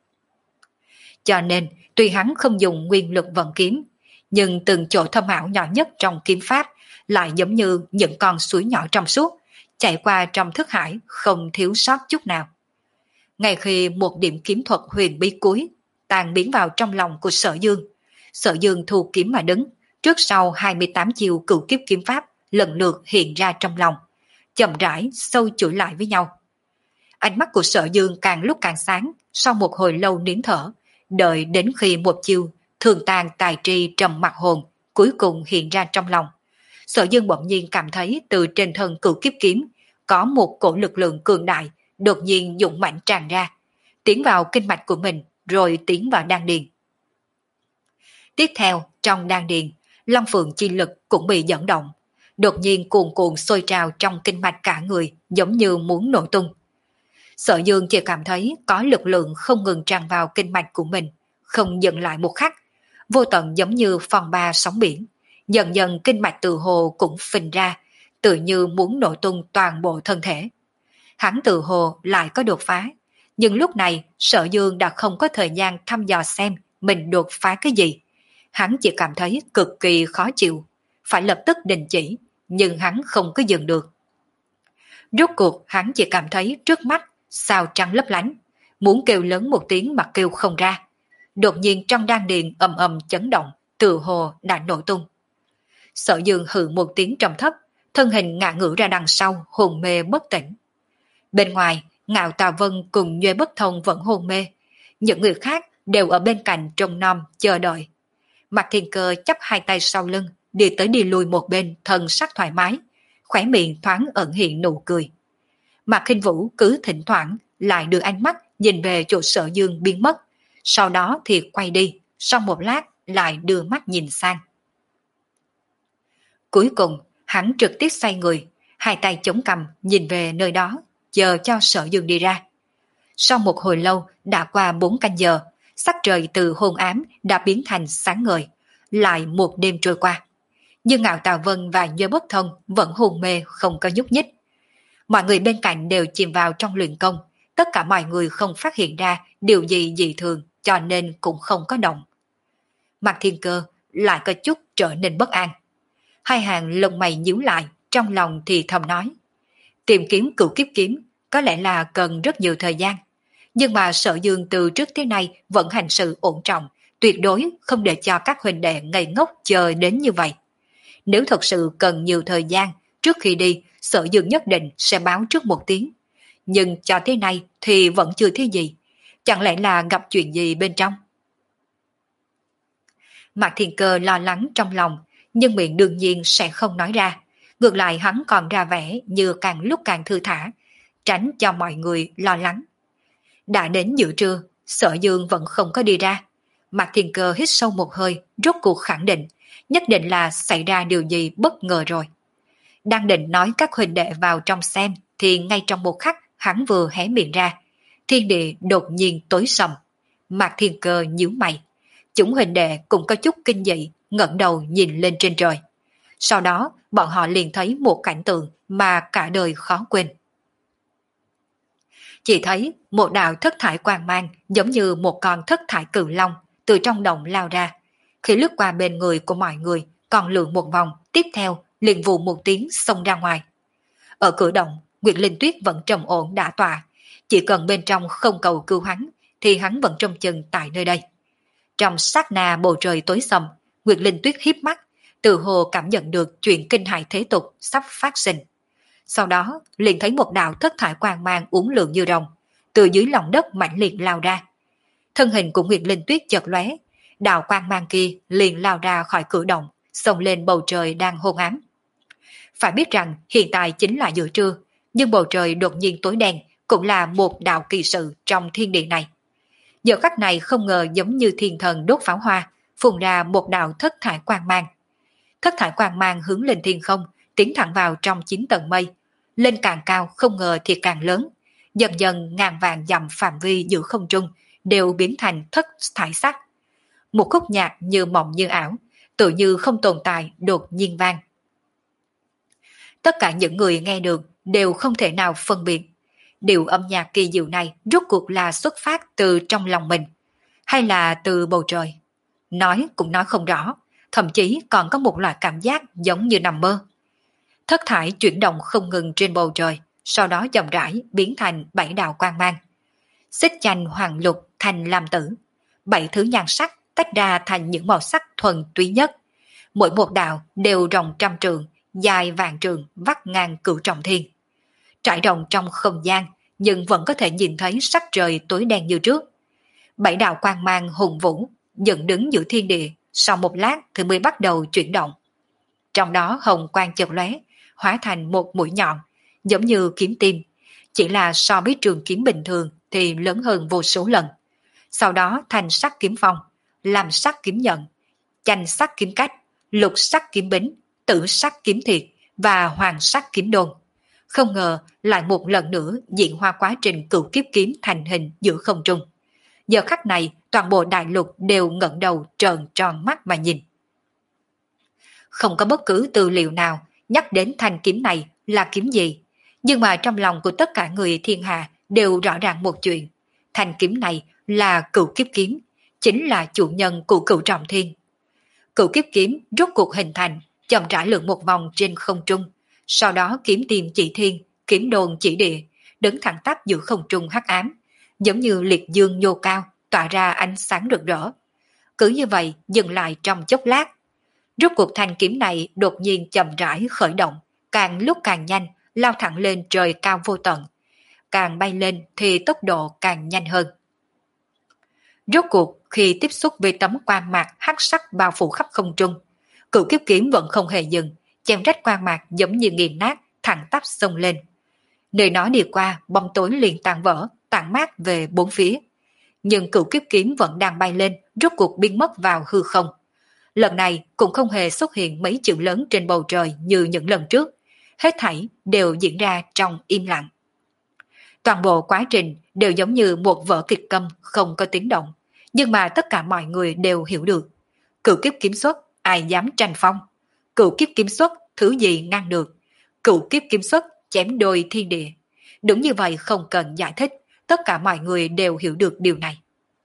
Cho nên, tuy hắn không dùng nguyên lực vận kiếm, nhưng từng chỗ thâm ảo nhỏ nhất trong kiếm pháp lại giống như những con suối nhỏ trong suốt, chạy qua trong thức hải không thiếu sót chút nào. Ngay khi một điểm kiếm thuật huyền bí cuối tan biến vào trong lòng của Sở Dương, Sở Dương thu kiếm mà đứng, trước sau hai mươi tám chiêu cửu kiếp kiếm pháp lần lượt hiện ra trong lòng, chậm rãi sâu chuỗi lại với nhau. Ánh mắt của Sở Dương càng lúc càng sáng, sau một hồi lâu nín thở, đợi đến khi một chiêu thường tàn tài tri trầm mặc hồn cuối cùng hiện ra trong lòng. Sở Dương bỗng nhiên cảm thấy từ trên thân cửu kiếp kiếm có một cổ lực lượng cường đại đột nhiên dũng mãnh tràn ra, tiến vào kinh mạch của mình rồi tiến vào đan điền. Tiếp theo, trong đan điền, Long Phượng chi lực cũng bị dẫn động, đột nhiên cuồn cuộn sôi trào trong kinh mạch cả người, giống như muốn nổ tung. Sở Dương chỉ cảm thấy có lực lượng không ngừng tràn vào kinh mạch của mình, không dừng lại một khắc, vô tận giống như phong ba sóng biển. Dần dần kinh mạch từ hồ cũng phình ra, tự như muốn nổ tung toàn bộ thân thể. Hắn từ hồ lại có đột phá, nhưng lúc này Sở Dương đã không có thời gian thăm dò xem mình đột phá cái gì. Hắn chỉ cảm thấy cực kỳ khó chịu, phải lập tức đình chỉ, nhưng hắn không có dừng được. Rốt cuộc hắn chỉ cảm thấy trước mắt sao trắng lấp lánh, muốn kêu lớn một tiếng mà kêu không ra. Đột nhiên trong đan điền ầm ầm chấn động, từ hồ đã nổ tung. Sở Dương hừ một tiếng trầm thấp, thân hình ngã ngửa ra đằng sau, hồn mê bất tỉnh. Bên ngoài, Ngạo Tà Vân cùng Nhuê Bất Thông vẫn hôn mê, những người khác đều ở bên cạnh trông nom chờ đợi. Mạc Thiên Cơ chắp hai tay sau lưng, đi tới đi lui một bên, thân sắc thoải mái, khóe miệng thoáng ẩn hiện nụ cười. Mạc Khinh Vũ cứ thỉnh thoảng lại đưa ánh mắt nhìn về chỗ Sở Dương biến mất, sau đó thì quay đi, sau một lát lại đưa mắt nhìn sang. Cuối cùng, hắn trực tiếp xoay người, hai tay chống cằm nhìn về nơi đó, chờ cho Sở Dương đi ra. Sau một hồi lâu, đã qua bốn canh giờ, sắc trời từ hôn ám đã biến thành sáng ngời, lại một đêm trôi qua. Nhưng Ngạo Tà Vân và Nhuê Bất Thông vẫn hôn mê không có nhúc nhích. Mọi người bên cạnh đều chìm vào trong luyện công, tất cả mọi người không phát hiện ra điều gì dị thường, cho nên cũng không có động. Mạc Thiên Cơ lại có chút trở nên bất an. Hai hàng lông mày nhíu lại, trong lòng thì thầm nói. Tìm kiếm cửu kiếp kiếm có lẽ là cần rất nhiều thời gian, nhưng mà Sở Dương từ trước tới nay vẫn hành sự ổn trọng, tuyệt đối không để cho các huynh đệ ngây ngốc chờ đến như vậy. Nếu thật sự cần nhiều thời gian, trước khi đi, Sở Dương nhất định sẽ báo trước một tiếng. Nhưng cho tới nay thì vẫn chưa thấy gì. Chẳng lẽ là gặp chuyện gì bên trong? Mạc Thiên Cơ lo lắng trong lòng, nhưng miệng đương nhiên sẽ không nói ra. Ngược lại hắn còn ra vẻ như càng lúc càng thư thả, tránh cho mọi người lo lắng. Đã đến giữa trưa, Sở Dương vẫn không có đi ra. Mạc Thiên Cơ hít sâu một hơi, rốt cuộc khẳng định, nhất định là xảy ra điều gì bất ngờ rồi. Đang định nói các huynh đệ vào trong xem, thì ngay trong một khắc hắn vừa hé miệng ra, thiên địa đột nhiên tối sầm. Mạc Thiên Cơ nhíu mày, chúng huynh đệ cũng có chút kinh dị, ngẩng đầu nhìn lên trên trời. Sau đó bọn họ liền thấy một cảnh tượng mà cả đời khó quên. Chỉ thấy một đạo thất thải quang mang giống như một con thất thải cửu long từ trong động lao ra. Khi lướt qua bên người của mọi người còn lượn một vòng, tiếp theo liền vù một tiếng xông ra ngoài. Ở cửa động, Nguyệt Linh Tuyết vẫn trầm ổn đã tọa, chỉ cần bên trong không cầu cứu hắn thì hắn vẫn trông chừng tại nơi đây. Trong sát na bầu trời tối sầm, Nguyệt Linh Tuyết híp mắt, tự hồ cảm nhận được chuyện kinh hại thế tục sắp phát sinh. Sau đó liền thấy một đạo thất thải quang mang uốn lượn như rồng, từ dưới lòng đất mãnh liệt lao ra. Thân hình của Nguyệt Linh Tuyết chợt lóe, đạo quang mang kia liền lao ra khỏi cửa động, xông lên bầu trời đang hôn ám. Phải biết rằng hiện tại chính là giữa trưa, nhưng bầu trời đột nhiên tối đen cũng là một đạo kỳ sự trong thiên địa này. Giờ khắc này không ngờ giống như thiên thần đốt pháo hoa, phun ra một đạo thất thải quang mang. Thất thải quang mang hướng lên thiên không, tiến thẳng vào trong chín tầng mây. lên càng cao không ngờ thì càng lớn, dần dần ngàn vạn dặm phạm vi giữa không trung đều biến thành thất thải sắc. Một khúc nhạc như mộng như ảo, tự như không tồn tại đột nhiên vang. Tất cả những người nghe được đều không thể nào phân biệt điệu âm nhạc kỳ diệu này rốt cuộc là xuất phát từ trong lòng mình hay là từ bầu trời. Nói cũng nói không rõ, thậm chí còn có một loại cảm giác giống như nằm mơ. Thất thải chuyển động không ngừng trên bầu trời, sau đó chậm rãi biến thành bảy đạo quang mang. Xích chanh hoàng lục thành lam tử, bảy thứ nhan sắc tách ra thành những màu sắc thuần túy nhất. Mỗi một đạo đều rộng trăm trượng, dài vạn trượng, vắt ngang cửu trọng thiên. Trải rộng trong không gian, nhưng vẫn có thể nhìn thấy sắc trời tối đen như trước. Bảy đạo quang mang hùng vũ, dựng đứng giữa thiên địa, sau một lát thì mới bắt đầu chuyển động. Trong đó hồng quang chợt lóe, hóa thành một mũi nhọn, giống như kiếm tim, chỉ là so với trường kiếm bình thường thì lớn hơn vô số lần. Sau đó thành sắc kiếm phong, làm sắc kiếm nhận, chanh sắc kiếm cách, lục sắc kiếm bính, tử sắc kiếm thiệt và hoàng sắc kiếm đôn. Không ngờ lại một lần nữa diễn hóa quá trình cửu kiếp kiếm thành hình giữa không trung. Giờ khắc này toàn bộ đại lục đều ngẩng đầu trợn tròn mắt mà nhìn. Không có bất cứ tư liệu nào nhắc đến thanh kiếm này là kiếm gì, nhưng mà trong lòng của tất cả người thiên hạ đều rõ ràng một chuyện. Thanh kiếm này là cửu kiếp kiếm, chính là chủ nhân của cửu trọng thiên. Cửu kiếp kiếm rốt cuộc hình thành, chậm rãi lượn một vòng trên không trung, sau đó kiếm tìm chỉ thiên, kiếm đồn chỉ địa, đứng thẳng tắp giữa không trung hắc ám, giống như liệt dương nhô cao, tỏa ra ánh sáng rực rỡ. Cứ như vậy dừng lại trong chốc lát. Rốt cuộc thanh kiếm này đột nhiên chậm rãi khởi động, càng lúc càng nhanh, lao thẳng lên trời cao vô tận. Càng bay lên thì tốc độ càng nhanh hơn. Rốt cuộc khi tiếp xúc với tấm quang mạc hắc sắc bao phủ khắp không trung, cửu kiếp kiếm vẫn không hề dừng, chém rách quang mạc giống như nghiền nát, thẳng tắp xông lên. Nơi nó đi qua, bóng tối liền tan vỡ, tản mát về bốn phía. Nhưng cửu kiếp kiếm vẫn đang bay lên, rốt cuộc biến mất vào hư không. Lần này cũng không hề xuất hiện mấy chữ lớn trên bầu trời như những lần trước, hết thảy đều diễn ra trong im lặng. Toàn bộ quá trình đều giống như một vở kịch câm không có tiếng động, nhưng mà tất cả mọi người đều hiểu được. Cửu kiếp kiếm xuất, ai dám tranh phong? Cửu kiếp kiếm xuất, thứ gì ngăn được? Cửu kiếp kiếm xuất, chém đôi thiên địa. Đúng như vậy không cần giải thích, tất cả mọi người đều hiểu được điều này.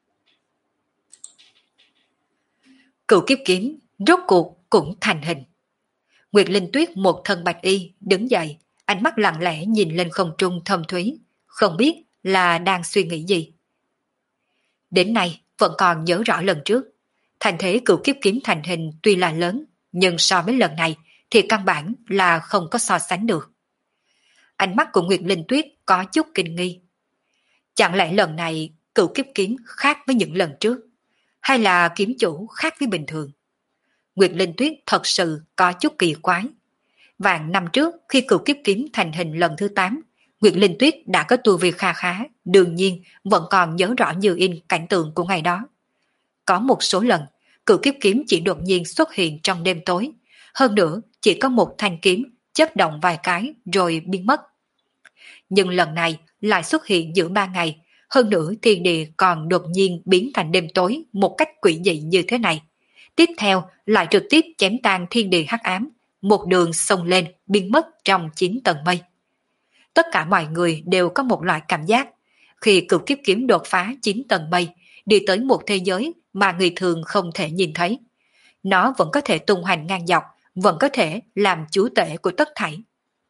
Cửu kiếp kiếm rốt cuộc cũng thành hình. Nguyệt Linh Tuyết một thân bạch y đứng dậy, ánh mắt lặng lẽ nhìn lên không trung thâm thúy, không biết là đang suy nghĩ gì. Đến nay vẫn còn nhớ rõ lần trước, thành thế cửu kiếp kiếm thành hình tuy là lớn, nhưng so với lần này thì căn bản là không có so sánh được. Ánh mắt của Nguyệt Linh Tuyết có chút kinh nghi. Chẳng lẽ lần này cửu kiếp kiếm khác với những lần trước, hay là kiếm chủ khác với bình thường? Nguyệt Linh Tuyết thật sự có chút kỳ quái. Vạn năm trước khi cửu kiếp kiếm thành hình lần thứ tám, Nguyệt Linh Tuyết đã có tu vi kha khá, đương nhiên vẫn còn nhớ rõ như in cảnh tượng của ngày đó. Có một số lần, cửu kiếp kiếm chỉ đột nhiên xuất hiện trong đêm tối, hơn nữa chỉ có một thanh kiếm chớp động vài cái rồi biến mất. Nhưng lần này lại xuất hiện giữa ba ngày, hơn nữa thiên địa còn đột nhiên biến thành đêm tối một cách quỷ dị như thế này. Tiếp theo lại trực tiếp chém tan thiên địa hắc ám, một đường xông lên biến mất trong chín tầng mây. Tất cả mọi người đều có một loại cảm giác, khi cửu kiếp kiếm đột phá chín tầng mây, đi tới một thế giới mà người thường không thể nhìn thấy. Nó vẫn có thể tung hoành ngang dọc, vẫn có thể làm chúa tể của tất thảy.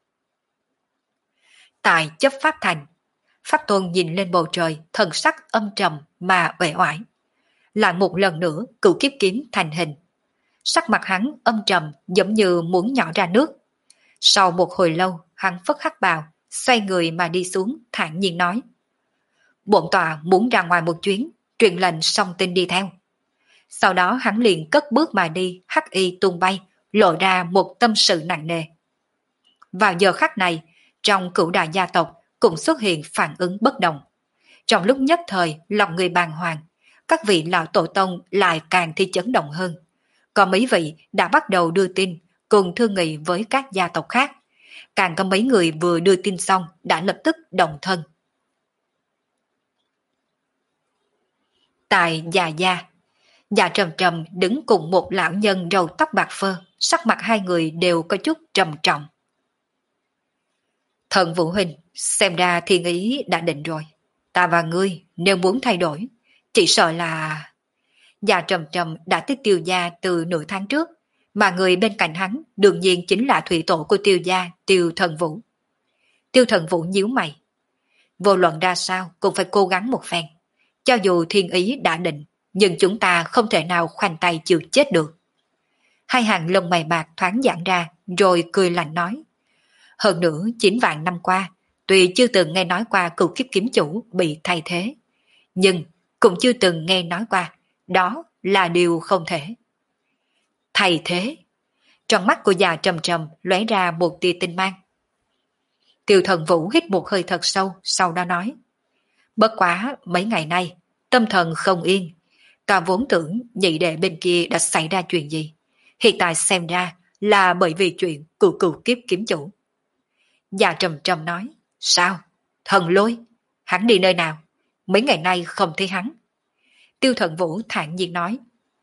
Tại chấp pháp thành, Pháp Tôn nhìn lên bầu trời, thần sắc âm trầm mà uể oải. Lại một lần nữa cửu kiếp kiếm thành hình. Sắc mặt hắn âm trầm giống như muốn nhỏ ra nước. Sau một hồi lâu, hắn phất hắc bào, xoay người mà đi xuống, thản nhiên nói: Bổn tọa muốn ra ngoài một chuyến, truyền lệnh song tinh đi theo. Sau đó hắn liền cất bước mà đi, hắc y tung bay, lộ ra một tâm sự nặng nề. Vào giờ khắc này, trong cửu đại gia tộc cũng xuất hiện phản ứng bất đồng. Trong lúc nhất thời, lòng người bàng hoàng, các vị lão tổ tông lại càng thi chấn động hơn. Có mấy vị đã bắt đầu đưa tin, cùng thương nghị với các gia tộc khác. càng có mấy người vừa đưa tin xong đã lập tức động thân. Tại Già Gia, Dạ Trầm Trầm đứng cùng một lão nhân râu tóc bạc phơ, sắc mặt hai người đều có chút trầm trọng. Thần Vũ Huynh, xem ra thiên ý đã định rồi. Ta và ngươi nếu muốn thay đổi, chỉ sợ là... Dạ Trầm Trầm đã tới Tiêu gia từ nửa tháng trước, mà người bên cạnh hắn đương nhiên chính là thủy tổ của Tiêu gia, Tiêu Thần Vũ. Tiêu Thần Vũ nhíu mày. Vô luận ra sao cũng phải cố gắng một phen. Cho dù thiên ý đã định, nhưng chúng ta không thể nào khoanh tay chịu chết được. Hai hàng lông mày bạc thoáng giãn ra, rồi cười lạnh nói. Hơn nữa, chín vạn năm qua, tuy chưa từng nghe nói qua cựu kiếp kiếm chủ bị thay thế, nhưng cũng chưa từng nghe nói qua, đó là điều không thể. Thay thế? Trong mắt của Già Trầm Trầm lóe ra một tia tinh mang. Tiêu Thần Vũ hít một hơi thật sâu, sau đó nói. Bất quá mấy ngày nay, tâm thần không yên, ta vốn tưởng nhị đệ bên kia đã xảy ra chuyện gì. Hiện tại xem ra là bởi vì chuyện cựu cựu kiếp kiếm chủ. Già Trầm Trầm nói. Sao? Thần Lôi? Hắn đi nơi nào? Mấy ngày nay không thấy hắn. Tiêu Thần Vũ thản nhiên nói.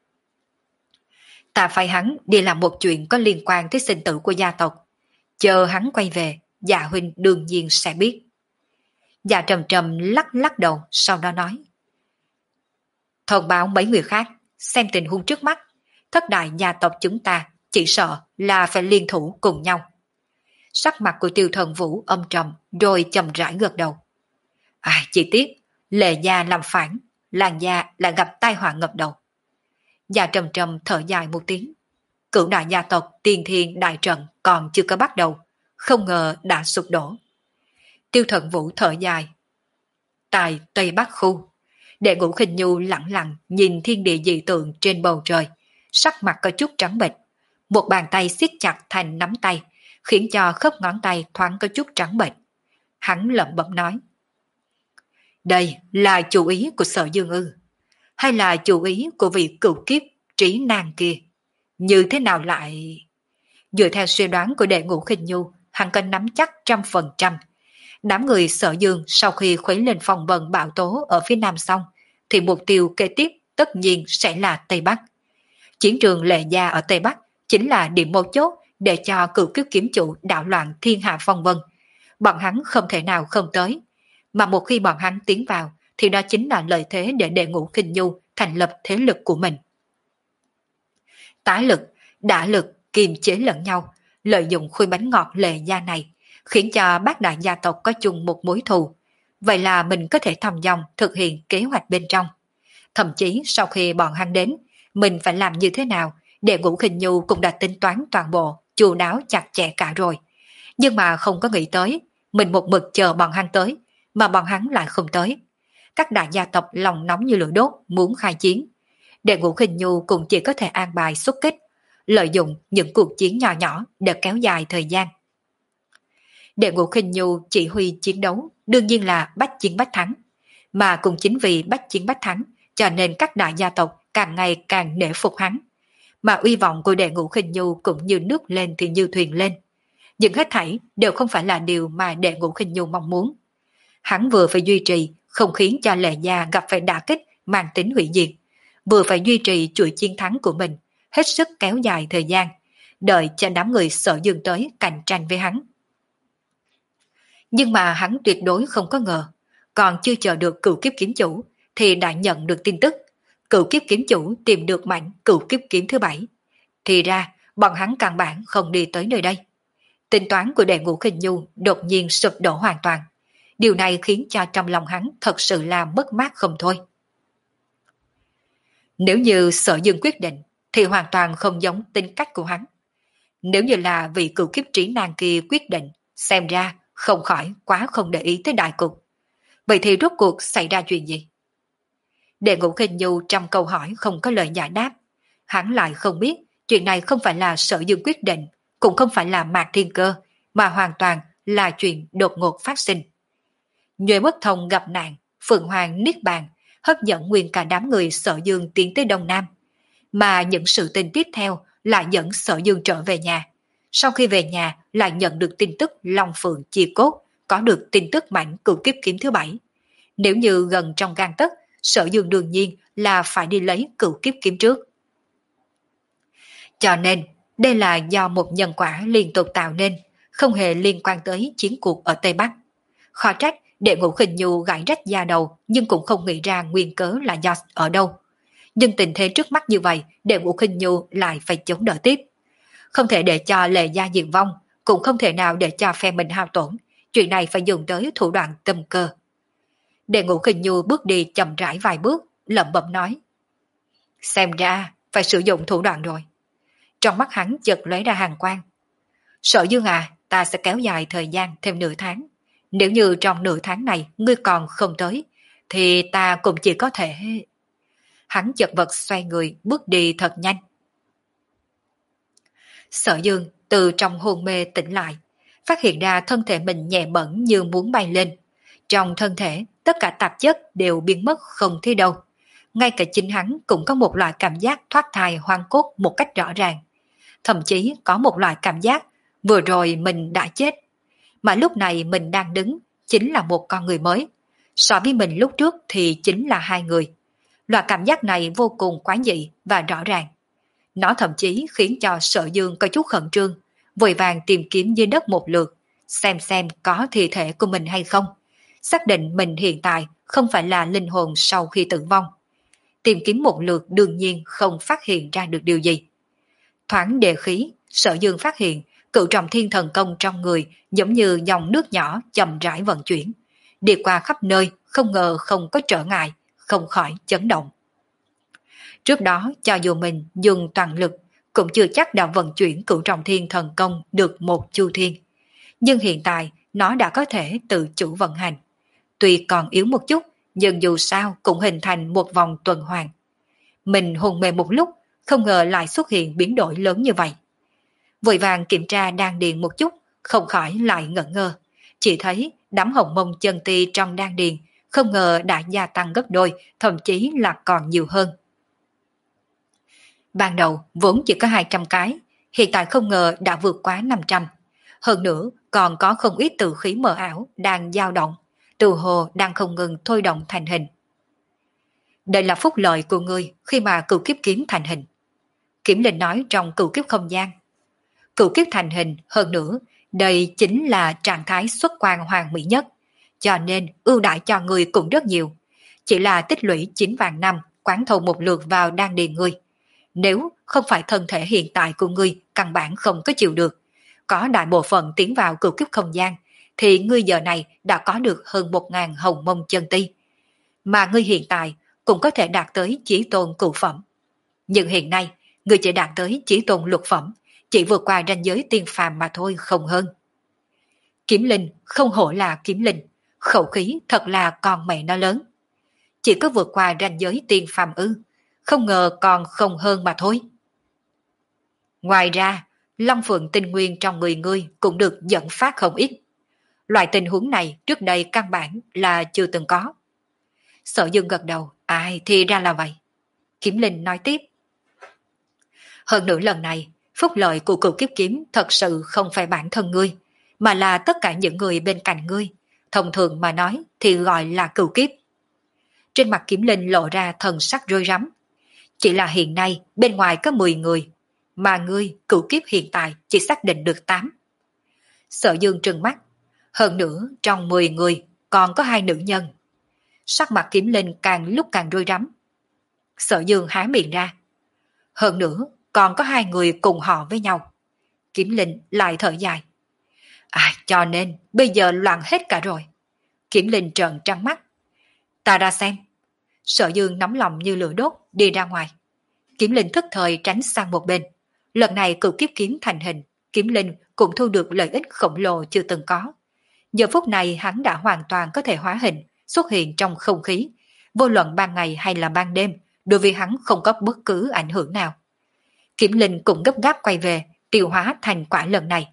Ta phải hắn đi làm một chuyện có liên quan tới sinh tử của gia tộc. Chờ hắn quay về, Dạ huynh đương nhiên sẽ biết. Dạ Trầm Trầm lắc lắc đầu, sau đó nói. Thông báo mấy người khác, xem tình huống trước mắt, thất đại gia tộc chúng ta chỉ sợ là phải liên thủ cùng nhau. Sắc mặt của Tiêu Thần Vũ âm trầm, rồi chậm rãi gật đầu. À, chỉ tiếc, Lệ gia làm phản, Làng gia lại gặp tai họa ngập đầu. Dạ Trầm Trầm thở dài một tiếng. Cửu đại gia tộc Tiên Thiên đại trận còn chưa có bắt đầu, không ngờ đã sụp đổ. Tiêu Thần Vũ thở dài. Tại Tây Bắc khu, Đệ Ngũ Khinh Nhu lặng lặng nhìn thiên địa dị tượng trên bầu trời, sắc mặt có chút trắng bệch, một bàn tay siết chặt thành nắm tay, khiến cho khớp ngón tay thoáng có chút trắng bệch. Hắn lẩm bẩm nói. Đây là chủ ý của Sở Dương ư? Hay là chủ ý của vị cựu kiếp trí nàng kia? Như thế nào lại... Dựa theo suy đoán của Đệ Ngũ Khinh Nhu, hắn có nắm chắc trăm phần trăm. Đám người Sở Dương sau khi khuấy lên phòng vần bão tố ở phía nam xong, thì mục tiêu kế tiếp tất nhiên sẽ là Tây Bắc. Chiến trường Lệ Gia ở Tây Bắc chính là điểm mấu chốt để cho cựu kiếp kiếm chủ đảo loạn thiên hạ phong vân. Bọn hắn không thể nào không tới, mà một khi bọn hắn tiến vào thì đó chính là lợi thế để Đệ Ngũ Khinh Nhu thành lập thế lực của mình. Tá lực, đả lực, kiềm chế lẫn nhau, lợi dụng khuy bánh ngọt Lệ Gia này, khiến cho bát đại gia tộc có chung một mối thù. Vậy là mình có thể thầm dòng thực hiện kế hoạch bên trong. Thậm chí sau khi bọn hắn đến, mình phải làm như thế nào, Đệ Ngũ Khinh Nhu cũng đã tính toán toàn bộ, chu đáo chặt chẽ cả rồi. Nhưng mà không có nghĩ tới, mình một mực chờ bọn hắn tới, mà bọn hắn lại không tới. Các đại gia tộc lòng nóng như lửa đốt muốn khai chiến. Đệ Ngũ Khinh Nhu cũng chỉ có thể an bài xuất kích, lợi dụng những cuộc chiến nhỏ nhỏ để kéo dài thời gian. Đệ Ngũ Khinh Nhu chỉ huy chiến đấu đương nhiên là bách chiến bách thắng, mà cũng chính vì bách chiến bách thắng cho nên các đại gia tộc càng ngày càng nể phục hắn, mà uy vọng của Đệ Ngũ Khinh Nhu cũng như nước lên thì như thuyền lên. Nhưng hết thảy đều không phải là điều mà Đệ Ngũ Khinh Nhu mong muốn. Hắn vừa phải duy trì không khiến cho Lệ Gia gặp phải đả kích mang tính hủy diệt, vừa phải duy trì chuỗi chiến thắng của mình, hết sức kéo dài thời gian, đợi cho đám người Sở Dương tới cạnh tranh với hắn. Nhưng mà hắn tuyệt đối không có ngờ, còn chưa chờ được cựu kiếp kiếm chủ thì đã nhận được tin tức cựu kiếp kiếm chủ tìm được mảnh cựu kiếp kiếm thứ bảy. Thì ra bọn hắn căn bản không đi tới nơi đây. Tính toán của Đệ Ngũ Khinh Nhu đột nhiên sụp đổ hoàn toàn. Điều này khiến cho trong lòng hắn thật sự là mất mát không thôi. Nếu như Sở Dương quyết định thì hoàn toàn không giống tính cách của hắn. Nếu như là vị cựu kiếp trí nàng kia quyết định, xem ra không khỏi quá không để ý tới đại cục. Vậy thì rốt cuộc xảy ra chuyện gì? Đệ Ngũ Khinh Nhu trong câu hỏi không có lời giải đáp. Hắn lại không biết chuyện này không phải là Sở Dương quyết định, cũng không phải là Mạc Thiên Cơ, mà hoàn toàn là chuyện đột ngột phát sinh. Nhuệ Bất Thông gặp nạn, Phượng Hoàng niết bàn, hấp dẫn nguyên cả đám người Sở Dương tiến tới Đông Nam. Mà những sự tình tiếp theo lại dẫn Sở Dương trở về nhà. Sau khi về nhà lại nhận được tin tức Long Phượng chia cốt, có được tin tức mảnh cửu kiếp kiếm thứ bảy. Nếu như gần trong gang tấc, Sở Dương đương nhiên là phải đi lấy cửu kiếp kiếm trước. Cho nên, đây là do một nhân quả liên tục tạo nên, không hề liên quan tới chiến cuộc ở Tây Bắc. Khó trách Đệ Ngũ Khinh Nhu gãi rách da đầu nhưng cũng không nghĩ ra nguyên cớ là do ở đâu. Nhưng tình thế trước mắt như vậy, Đệ Ngũ Khinh Nhu lại phải chống đỡ tiếp. Không thể để cho Lệ gia diệt vong, cũng không thể nào để cho phe mình hao tổn. Chuyện này phải dùng tới thủ đoạn tâm cơ. Đệ Ngũ Khinh Nhu bước đi chậm rãi vài bước, lẩm bẩm nói. Xem ra phải sử dụng thủ đoạn rồi. Trong mắt hắn chợt lóe ra hàn quang. Sở Dương à, ta sẽ kéo dài thời gian thêm nửa tháng. Nếu như trong nửa tháng này ngươi còn không tới, thì ta cũng chỉ có thể... Hắn chật vật xoay người bước đi thật nhanh. Sở Dương từ trong hôn mê tỉnh lại, phát hiện ra thân thể mình nhẹ bẫng như muốn bay lên. Trong thân thể, tất cả tạp chất đều biến mất không thấy đâu. Ngay cả chính hắn cũng có một loại cảm giác thoát thai hoang cốt một cách rõ ràng. Thậm chí có một loại cảm giác vừa rồi mình đã chết. Mà lúc này mình đang đứng chính là một con người mới. So với mình lúc trước thì chính là hai người. Loại cảm giác này vô cùng quái dị và rõ ràng. Nó thậm chí khiến cho Sở Dương có chút khẩn trương, vội vàng tìm kiếm dưới đất một lượt, xem xem có thi thể của mình hay không. Xác định mình hiện tại không phải là linh hồn sau khi tử vong. Tìm kiếm một lượt đương nhiên không phát hiện ra được điều gì. Thoáng đề khí, Sở Dương phát hiện cửu trọng thiên thần công trong người giống như dòng nước nhỏ chậm rãi vận chuyển. Đi qua khắp nơi, không ngờ không có trở ngại, không khỏi chấn động. Trước đó, cho dù mình dùng toàn lực, cũng chưa chắc đã vận chuyển cửu trọng thiên thần công được một chu thiên. Nhưng hiện tại, nó đã có thể tự chủ vận hành. Tuy còn yếu một chút, nhưng dù sao cũng hình thành một vòng tuần hoàn. Mình hùng mê một lúc, không ngờ lại xuất hiện biến đổi lớn như vậy. Vội vàng kiểm tra đan điền một chút, không khỏi lại ngẩn ngơ. Chỉ thấy đám hồng mông chân ti trong đan điền không ngờ đã gia tăng gấp đôi, thậm chí là còn nhiều hơn. Ban đầu vốn chỉ có hai trăm cái, hiện tại không ngờ đã vượt quá năm trăm. Hơn nữa còn có không ít tử khí mờ ảo đang dao động, từ hồ đang không ngừng thôi động thành hình. Đây là phúc lợi của ngươi khi mà cửu kiếp kiếm thành hình. Kiểm Linh nói trong cửu kiếp không gian. Cửu kiếp thành hình, hơn nữa, đây chính là trạng thái xuất quan hoàn mỹ nhất, cho nên ưu đãi cho ngươi cũng rất nhiều. Chỉ là tích lũy chín vạn năm, quán thâu một lượt vào đan điền ngươi. Nếu không phải thân thể hiện tại của ngươi căn bản không có chịu được, có đại bộ phận tiến vào cửu kiếp không gian, thì ngươi giờ này đã có được hơn một ngàn hồng mông chân ti. Mà ngươi hiện tại cũng có thể đạt tới chí tôn cửu phẩm. Nhưng hiện nay, ngươi chỉ đạt tới chí tôn lục phẩm, chỉ vượt qua ranh giới tiên phàm mà thôi, không hơn. Kiếm Linh không hổ là Kiếm Linh, khẩu khí thật là con mẹ nó lớn. Chỉ có vượt qua ranh giới tiên phàm ư, không ngờ còn không hơn mà thôi. Ngoài ra, Long Phượng tinh nguyên trong người ngươi cũng được dẫn phát không ít. Loại tình huống này trước đây căn bản là chưa từng có. Sở Dương gật đầu, ai thì ra là vậy. Kiếm Linh nói tiếp. Hơn nữa lần này, phúc lợi của cửu kiếp kiếm thật sự không phải bản thân ngươi, mà là tất cả những người bên cạnh ngươi. Thông thường mà nói thì gọi là cửu kiếp. Trên mặt Kiếm Linh lộ ra thần sắc rối rắm. Chỉ là hiện nay bên ngoài có mười người, mà ngươi cửu kiếp hiện tại chỉ xác định được tám. Sở Dương trừng mắt. Hơn nữa trong mười người còn có hai nữ nhân. Sắc mặt Kiếm Linh càng lúc càng rối rắm. Sở Dương há miệng ra. Hơn nữa còn có hai người cùng họ với nhau. Kiếm Linh lại thở dài. À, cho nên bây giờ loạn hết cả rồi. Kiếm Linh trợn trắng mắt. Ta ra xem. Sở Dương nóng lòng như lửa đốt đi ra ngoài. Kiếm Linh thức thời tránh sang một bên. Lần này cửu kiếp kiếm thành hình, Kiếm Linh cũng thu được lợi ích khổng lồ chưa từng có. Giờ phút này hắn đã hoàn toàn có thể hóa hình, xuất hiện trong không khí. Vô luận ban ngày hay là ban đêm, đối với hắn không có bất cứ ảnh hưởng nào. Kiếm Linh cũng gấp gáp quay về, tiêu hóa thành quả lần này.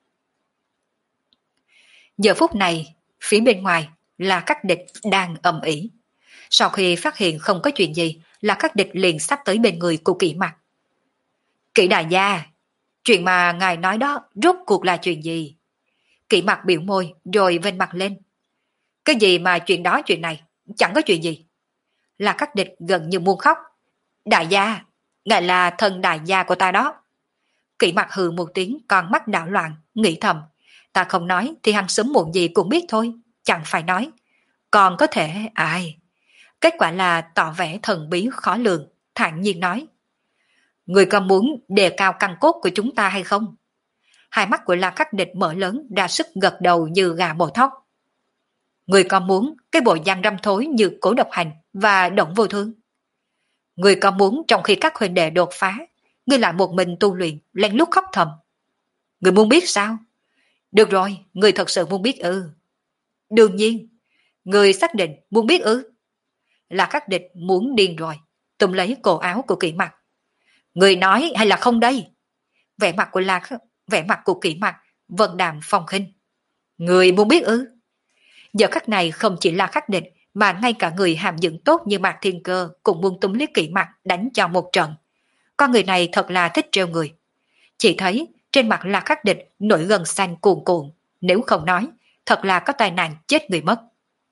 Giờ phút này, phía bên ngoài là các địch đang ầm ĩ. Sau khi phát hiện không có chuyện gì, là các địch liền sắp tới bên người của Kỷ Mặc. Kỷ đại gia, Chuyện mà ngài nói đó rốt cuộc là chuyện gì? Kỷ Mặc biểu môi rồi vênh mặt lên. Cái gì mà chuyện đó chuyện này, chẳng có chuyện gì. La Khắc Địch gần như muốn khóc. Đại gia, ngài là thân đại gia của ta đó. Kỷ Mặc hừ một tiếng, con mắt đảo loạn, nghĩ thầm. Ta không nói thì hắn sớm muộn gì cũng biết thôi, chẳng phải nói. Còn có thể ai? Kết quả là tỏ vẻ thần bí khó lường, thản nhiên nói. Người có muốn đề cao căn cốt của chúng ta hay không? Hai mắt của La Khắc Địch mở lớn, ra sức gật đầu như gà mổ thóc. Người có muốn cái bộ dạng răm thối như Cố Độc Hành và Động Vô Thương? Người có muốn trong khi các huynh đệ đột phá, người lại một mình tu luyện, lén lút khóc thầm? Người muốn biết sao? Được rồi, người thật sự muốn biết ư? Đương nhiên, người xác định muốn biết ư? La Khắc Địch muốn điên rồi, túm lấy cổ áo của Kỷ Mặc. Người nói hay là không đây? Vẻ mặt của La Khắc, vẻ mặt của Kỷ Mặc vân đạm phong khinh. Người muốn biết ư? Giờ khắc này không chỉ là Khắc Địch mà ngay cả người hàm dưỡng tốt như Mạc Thiên Cơ cũng muốn túm lấy Kỷ Mặc đánh cho một trận. Con người này thật là thích trêu người. Chỉ thấy trên mặt La Khắc Địch nổi gân xanh cuồn cuộn, nếu không nói, thật là có tai nạn chết người mất.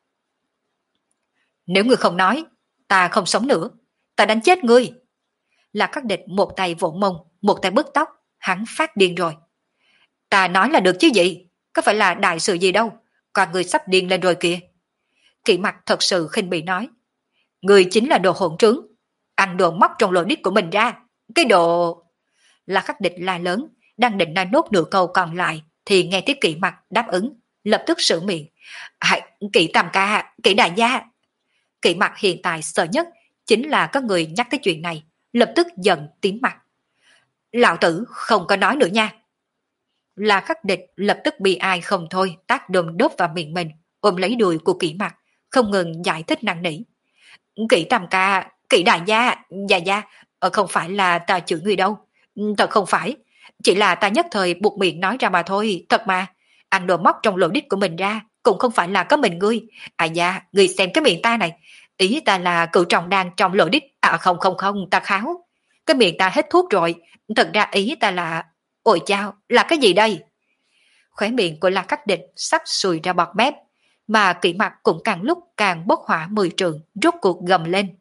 Nếu người không nói, ta không sống nữa, ta đánh chết ngươi. La Khắc Địch một tay vỗ mông, một tay bứt tóc, hắn phát điên rồi. Ta nói là được chứ gì, có phải là đại sự gì đâu, còn người sắp điên lên rồi kìa. Kỷ Mặc thật sự khinh bỉ nói. Người chính là đồ hỗn trướng, ăn đồ móc trong lỗ đít của mình ra, cái đồ... La Khắc Địch la lớn, đang định nói nốt nửa câu còn lại, thì nghe tiếng Kỷ Mặc đáp ứng, lập tức sửa miệng. Hãy, Kỷ Tam ca, Kỷ đại gia. Kỷ Mặc hiện tại sợ nhất chính là có người nhắc tới chuyện này, lập tức giận tím mặt. Lão tử không có nói nữa nha. La Khắc Địch lập tức bị ai không thôi tác đồm đốt vào miệng mình, ôm lấy đùi của Kỷ Mặc, không ngừng giải thích năn nỉ. Kỷ Tam ca, Kỷ đại gia, gia gia, không phải là ta chửi người đâu, thật không phải, chỉ là ta nhất thời buộc miệng nói ra mà thôi, thật mà, ăn đồ móc trong lỗ đít của mình ra, cũng không phải là có mình ngươi. À da, ngươi xem cái miệng ta này, ý ta là cựu trọng đang trong lỗ đít, à không không không, ta kháo, cái miệng ta hết thuốc rồi, thật ra ý ta là, ôi chao, là cái gì đây? Khóe miệng của La Khắc Địch sắp sùi ra bọt mép, mà Kỷ Mặc cũng càng lúc càng bốc hỏa mười trường, rốt cuộc gầm lên.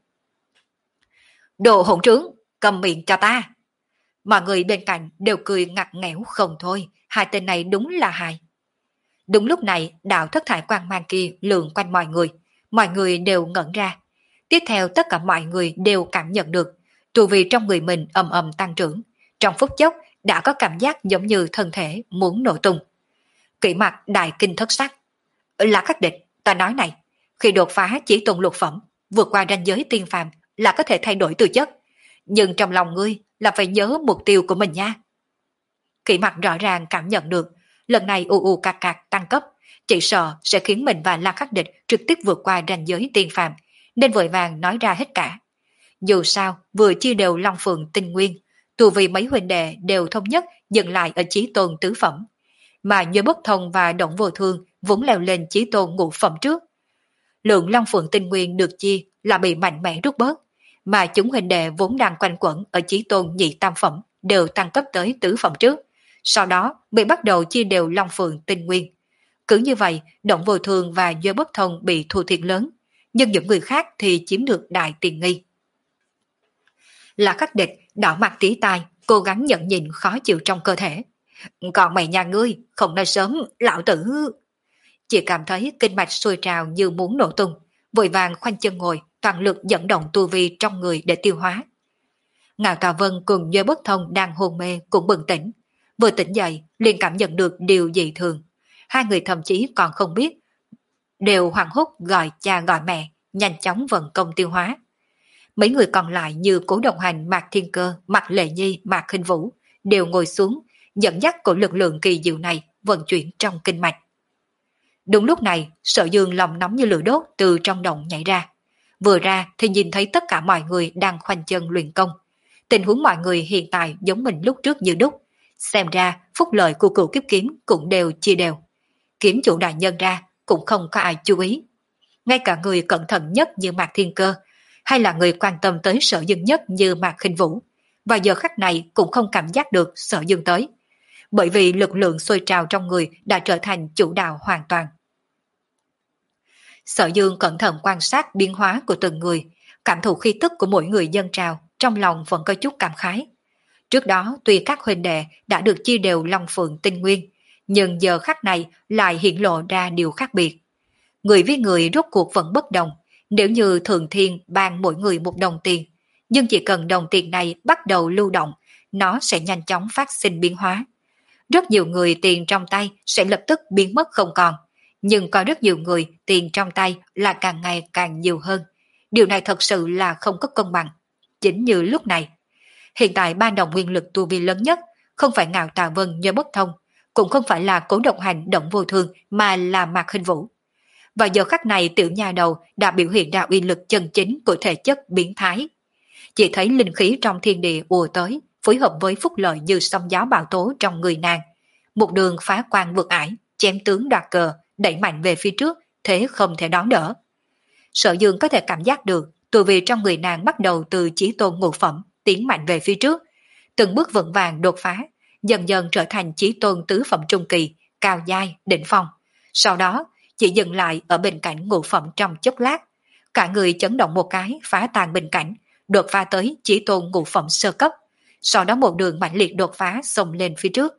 Đồ hỗn trướng, cầm miệng cho ta. Mọi người bên cạnh đều cười ngặt nghẽo không thôi, hai tên này đúng là hài. Đúng lúc này, đạo thất thải quang mang kia lượn quanh mọi người, mọi người đều ngẩn ra. Tiếp theo tất cả mọi người đều cảm nhận được, tu vi trong người mình ầm ầm tăng trưởng, trong phút chốc đã có cảm giác giống như thân thể muốn nổ tung. Kỷ Mặc đại kinh thất sắc. Là Khắc Địch, ta nói này, khi đột phá chỉ tôn lục phẩm, vượt qua ranh giới tiên phàm là có thể thay đổi tư chất, nhưng trong lòng ngươi là phải nhớ mục tiêu của mình nha. Kỷ Mặc rõ ràng cảm nhận được, lần này u u cạc cạc tăng cấp, chỉ sợ sẽ khiến mình và La Khắc Địch trực tiếp vượt qua ranh giới tiên phàm, nên vội vàng nói ra hết cả. Dù sao, vừa chia đều Long Phượng tinh nguyên, tu vì mấy huynh đệ đều thống nhất dừng lại ở chí tôn tứ phẩm, mà Như Bất Thông và Động Vô Thương vốn leo lên chí tôn ngũ phẩm trước. Lượng Long Phượng tinh nguyên được chia là bị mạnh mẽ rút bớt, mà chúng huynh đệ vốn đang quanh quẩn ở chí tôn nhị tam phẩm đều tăng cấp tới tứ phẩm trước, sau đó bị bắt đầu chia đều Long Phượng tinh nguyên. Cứ như vậy, Động Vô Thương và Như Bất Thông bị thua thiệt lớn, nhưng những người khác thì chiếm được đại tiền nghi. La Khắc Địch đảo mặt tía tai, cố gắng nhận nhìn khó chịu trong cơ thể. Còn mày nhà ngươi, không nói sớm, lão tử... Chỉ cảm thấy kinh mạch sôi trào như muốn nổ tung, vội vàng khoanh chân ngồi, toàn lực dẫn động tu vi trong người để tiêu hóa. Ngạo Tà Vân cùng Như Bất Thông đang hôn mê cũng bừng tỉnh. Vừa tỉnh dậy, liền cảm nhận được điều dị thường. Hai người thậm chí còn không biết, đều hoảng hốt gọi cha gọi mẹ, nhanh chóng vận công tiêu hóa. Mấy người còn lại như Cố Đồng Hành, Mạc Thiên Cơ, Mạc Lệ Nhi, Mạc Khinh Vũ đều ngồi xuống, dẫn dắt của lực lượng kỳ diệu này vận chuyển trong kinh mạch. Đúng lúc này, Sở Dương lòng nóng như lửa đốt từ trong động nhảy ra. Vừa ra thì nhìn thấy tất cả mọi người đang khoanh chân luyện công. Tình huống mọi người hiện tại giống mình lúc trước như đúc. Xem ra phúc lợi của cựu kiếp kiếm cũng đều chia đều. Kiếm chủ đại nhân ra cũng không có ai chú ý. Ngay cả người cẩn thận nhất như Mạc Thiên Cơ, hay là người quan tâm tới Sở Dương nhất như Mạc Khinh Vũ, và giờ khắc này cũng không cảm giác được Sở Dương tới, bởi vì lực lượng sôi trào trong người đã trở thành chủ đạo hoàn toàn. Sở Dương cẩn thận quan sát biến hóa của từng người, cảm thụ khí tức của mỗi người dâng trào, trong lòng vẫn có chút cảm khái. Trước đó tuy các huynh đệ đã được chia đều Long Phượng tinh nguyên, nhưng giờ khắc này lại hiện lộ ra điều khác biệt. Người với người rốt cuộc vẫn bất đồng, nếu như Thượng Thiên ban mỗi người một đồng tiền, nhưng chỉ cần đồng tiền này bắt đầu lưu động, nó sẽ nhanh chóng phát sinh biến hóa. Rất nhiều người tiền trong tay sẽ lập tức biến mất không còn, nhưng có rất nhiều người tiền trong tay là càng ngày càng nhiều hơn. Điều này thật sự là không có công bằng. Chính như lúc này, hiện tại ba đồng nguyên lực tu vi lớn nhất không phải Ngạo Tà Vân Nhớ Bất Thông, cũng không phải là Cố Độc Hành Động Vô Thương, mà là Mạc Hinh Vũ. Và giờ khắc này tiểu nha đầu đã biểu hiện ra uy lực chân chính của thể chất biến thái. Chỉ thấy linh khí trong thiên địa ùa tới, phối hợp với phúc lợi như sóng gió bão tố trong người nàng. Một đường phá quan vượt ải, chém tướng đoạt cờ, đẩy mạnh về phía trước, thế không thể đón đỡ. Sở Dương có thể cảm giác được, tu vi trong người nàng bắt đầu từ chí tôn ngũ phẩm, tiến mạnh về phía trước, từng bước vững vàng đột phá, dần dần trở thành chí tôn tứ phẩm trung kỳ, cao giai, đỉnh phong. Sau đó, chỉ dừng lại ở bên cạnh ngũ phẩm trong chốc lát, cả người chấn động một cái phá tan bình cảnh, đột phá tới chí tôn ngũ phẩm sơ cấp, sau đó một đường mãnh liệt đột phá xông lên phía trước.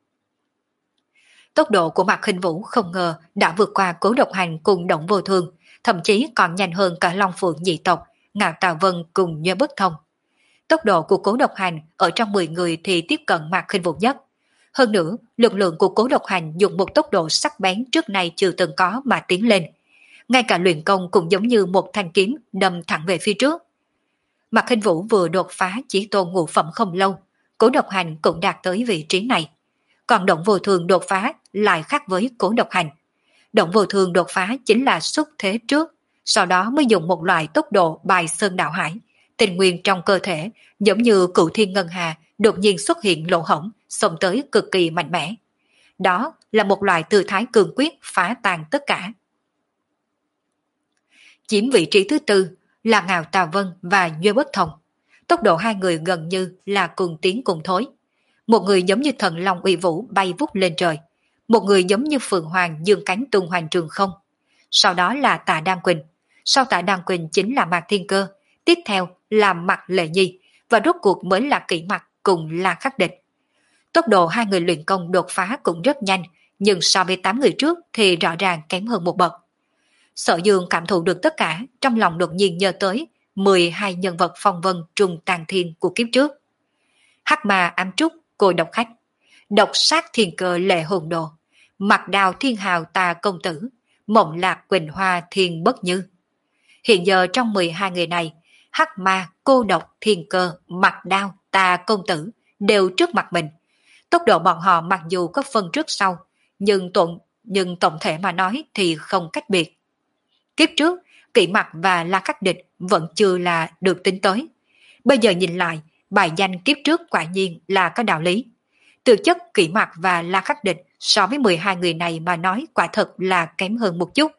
Tốc độ của Mạc Hinh Vũ không ngờ đã vượt qua Cố Độc Hành cùng Động Vô Thương, thậm chí còn nhanh hơn cả Long Phượng nhị tộc, Ngạo Tà Vân cùng Nhớ Bất Thông. Tốc độ của Cố Độc Hành ở trong mười người thì tiếp cận Mạc Hinh Vũ nhất. Hơn nữa, lực lượng của Cố Độc Hành dùng một tốc độ sắc bén trước nay chưa từng có mà tiến lên. Ngay cả luyện công cũng giống như một thanh kiếm đâm thẳng về phía trước. Mạc Hinh Vũ vừa đột phá chỉ tôn ngũ phẩm không lâu, Cố Độc Hành cũng đạt tới vị trí này. Còn Động Vô Thường đột phá lại khác với Cố Độc Hành. Động Vô Thường đột phá chính là xuất thế trước, sau đó mới dùng một loại tốc độ bài sơn đạo hải, tình nguyên trong cơ thể giống như cửu thiên ngân hà đột nhiên xuất hiện lỗ hổng, xông tới cực kỳ mạnh mẽ. Đó là một loại tư thái cường quyết phá tan tất cả. Chiếm vị trí thứ tư là Ngạo Tà Vân và Duy Bất Thông. Tốc độ hai người gần như là cùng tiến cùng thối. Một người giống như thần long uy vũ bay vút lên trời, một người giống như phượng hoàng dương cánh tung hoành trường không. Sau đó là Tạ Đan Quỳnh, sau Tạ Đan Quỳnh chính là Mạc Thiên Cơ, tiếp theo là Mạc Lệ Nhi, và rốt cuộc mới là Kỷ Mặc cùng là Khắc Địch. Tốc độ hai người luyện công đột phá cũng rất nhanh, nhưng so với tám người trước thì rõ ràng kém hơn một bậc. Sở Dương cảm thụ được tất cả, trong lòng đột nhiên nhớ tới mười hai nhân vật phong vân trùng tàn thiên của kiếp trước. Hắc Ma Ám Trúc, Cô Độc Khách, Độc Sát Thiên Cơ Lệ Hồn Đồ, Mặc Đào Thiên Hào Tà Công Tử, Mộng Lạc Quỳnh Hoa Thiên Bất Như. Hiện giờ trong mười hai người này, Hắc Ma, Cô Độc, Thiên Cơ, Mặc Đao, Tà Công Tử đều trước mặt mình. Tốc độ bọn họ mặc dù có phân trước sau, nhưng tổng, nhưng tổng thể mà nói thì không cách biệt. Kiếp trước, Kỷ Mặc và La Khắc Địch vẫn chưa là được tính tới. Bây giờ nhìn lại, bài danh kiếp trước quả nhiên là có đạo lý. Từ chất Kỷ Mặc và La Khắc Địch so với mười hai người này mà nói quả thật là kém hơn một chút.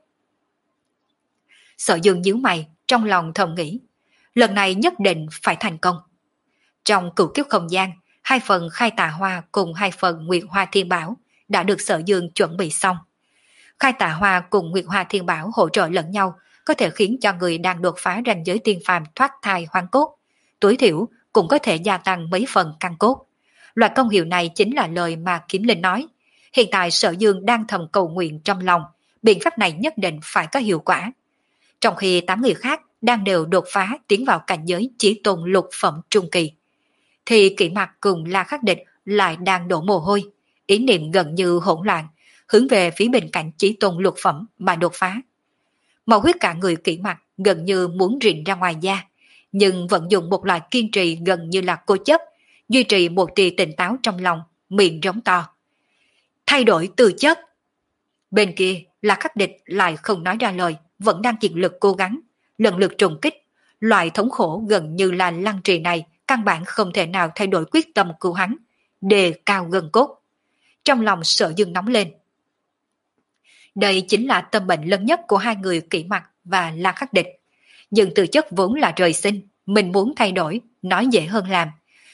Sở Dương nhíu mày, trong lòng thầm nghĩ, lần này nhất định phải thành công. Trong cửu kiếp không gian, hai phần Khai Tà Hoa cùng hai phần Nguyệt Hoa Thiên Bảo đã được Sở Dương chuẩn bị xong. Khai Tà Hoa cùng Nguyệt Hoa Thiên Bảo hỗ trợ lẫn nhau, có thể khiến cho người đang đột phá ranh giới tiên phàm thoát thai hoang cốt. Tối thiểu cũng có thể gia tăng mấy phần căn cốt. Loại công hiệu này chính là lời mà Kiếm Linh nói. Hiện tại Sở Dương đang thầm cầu nguyện trong lòng, biện pháp này nhất định phải có hiệu quả. Trong khi tám người khác đang đều đột phá tiến vào cảnh giới chỉ tôn lục phẩm trung kỳ, thì Kỷ Mặc cùng La Khắc Địch lại đang đổ mồ hôi, ý niệm gần như hỗn loạn, hướng về phía bên cạnh chỉ tôn lục phẩm mà đột phá. Màu huyết cả người Kỷ Mặc gần như muốn rịn ra ngoài da, nhưng vẫn dùng một loại kiên trì gần như là cố chấp, duy trì một tia tỉnh táo trong lòng, miệng rống to. Thay đổi tư chất. Bên kia là Khắc Địch lại không nói ra lời, vẫn đang kiệt lực cố gắng, lần lượt trùng kích. Loại thống khổ gần như là lăng trì này căn bản không thể nào thay đổi quyết tâm của hắn, đề cao gần cốt. Trong lòng Sở Dương nóng lên. Đây chính là tâm bệnh lớn nhất của hai người Kỷ Mặc và La Khắc Địch. Nhưng tư chất vốn là trời sinh, mình muốn thay đổi, nói dễ hơn làm.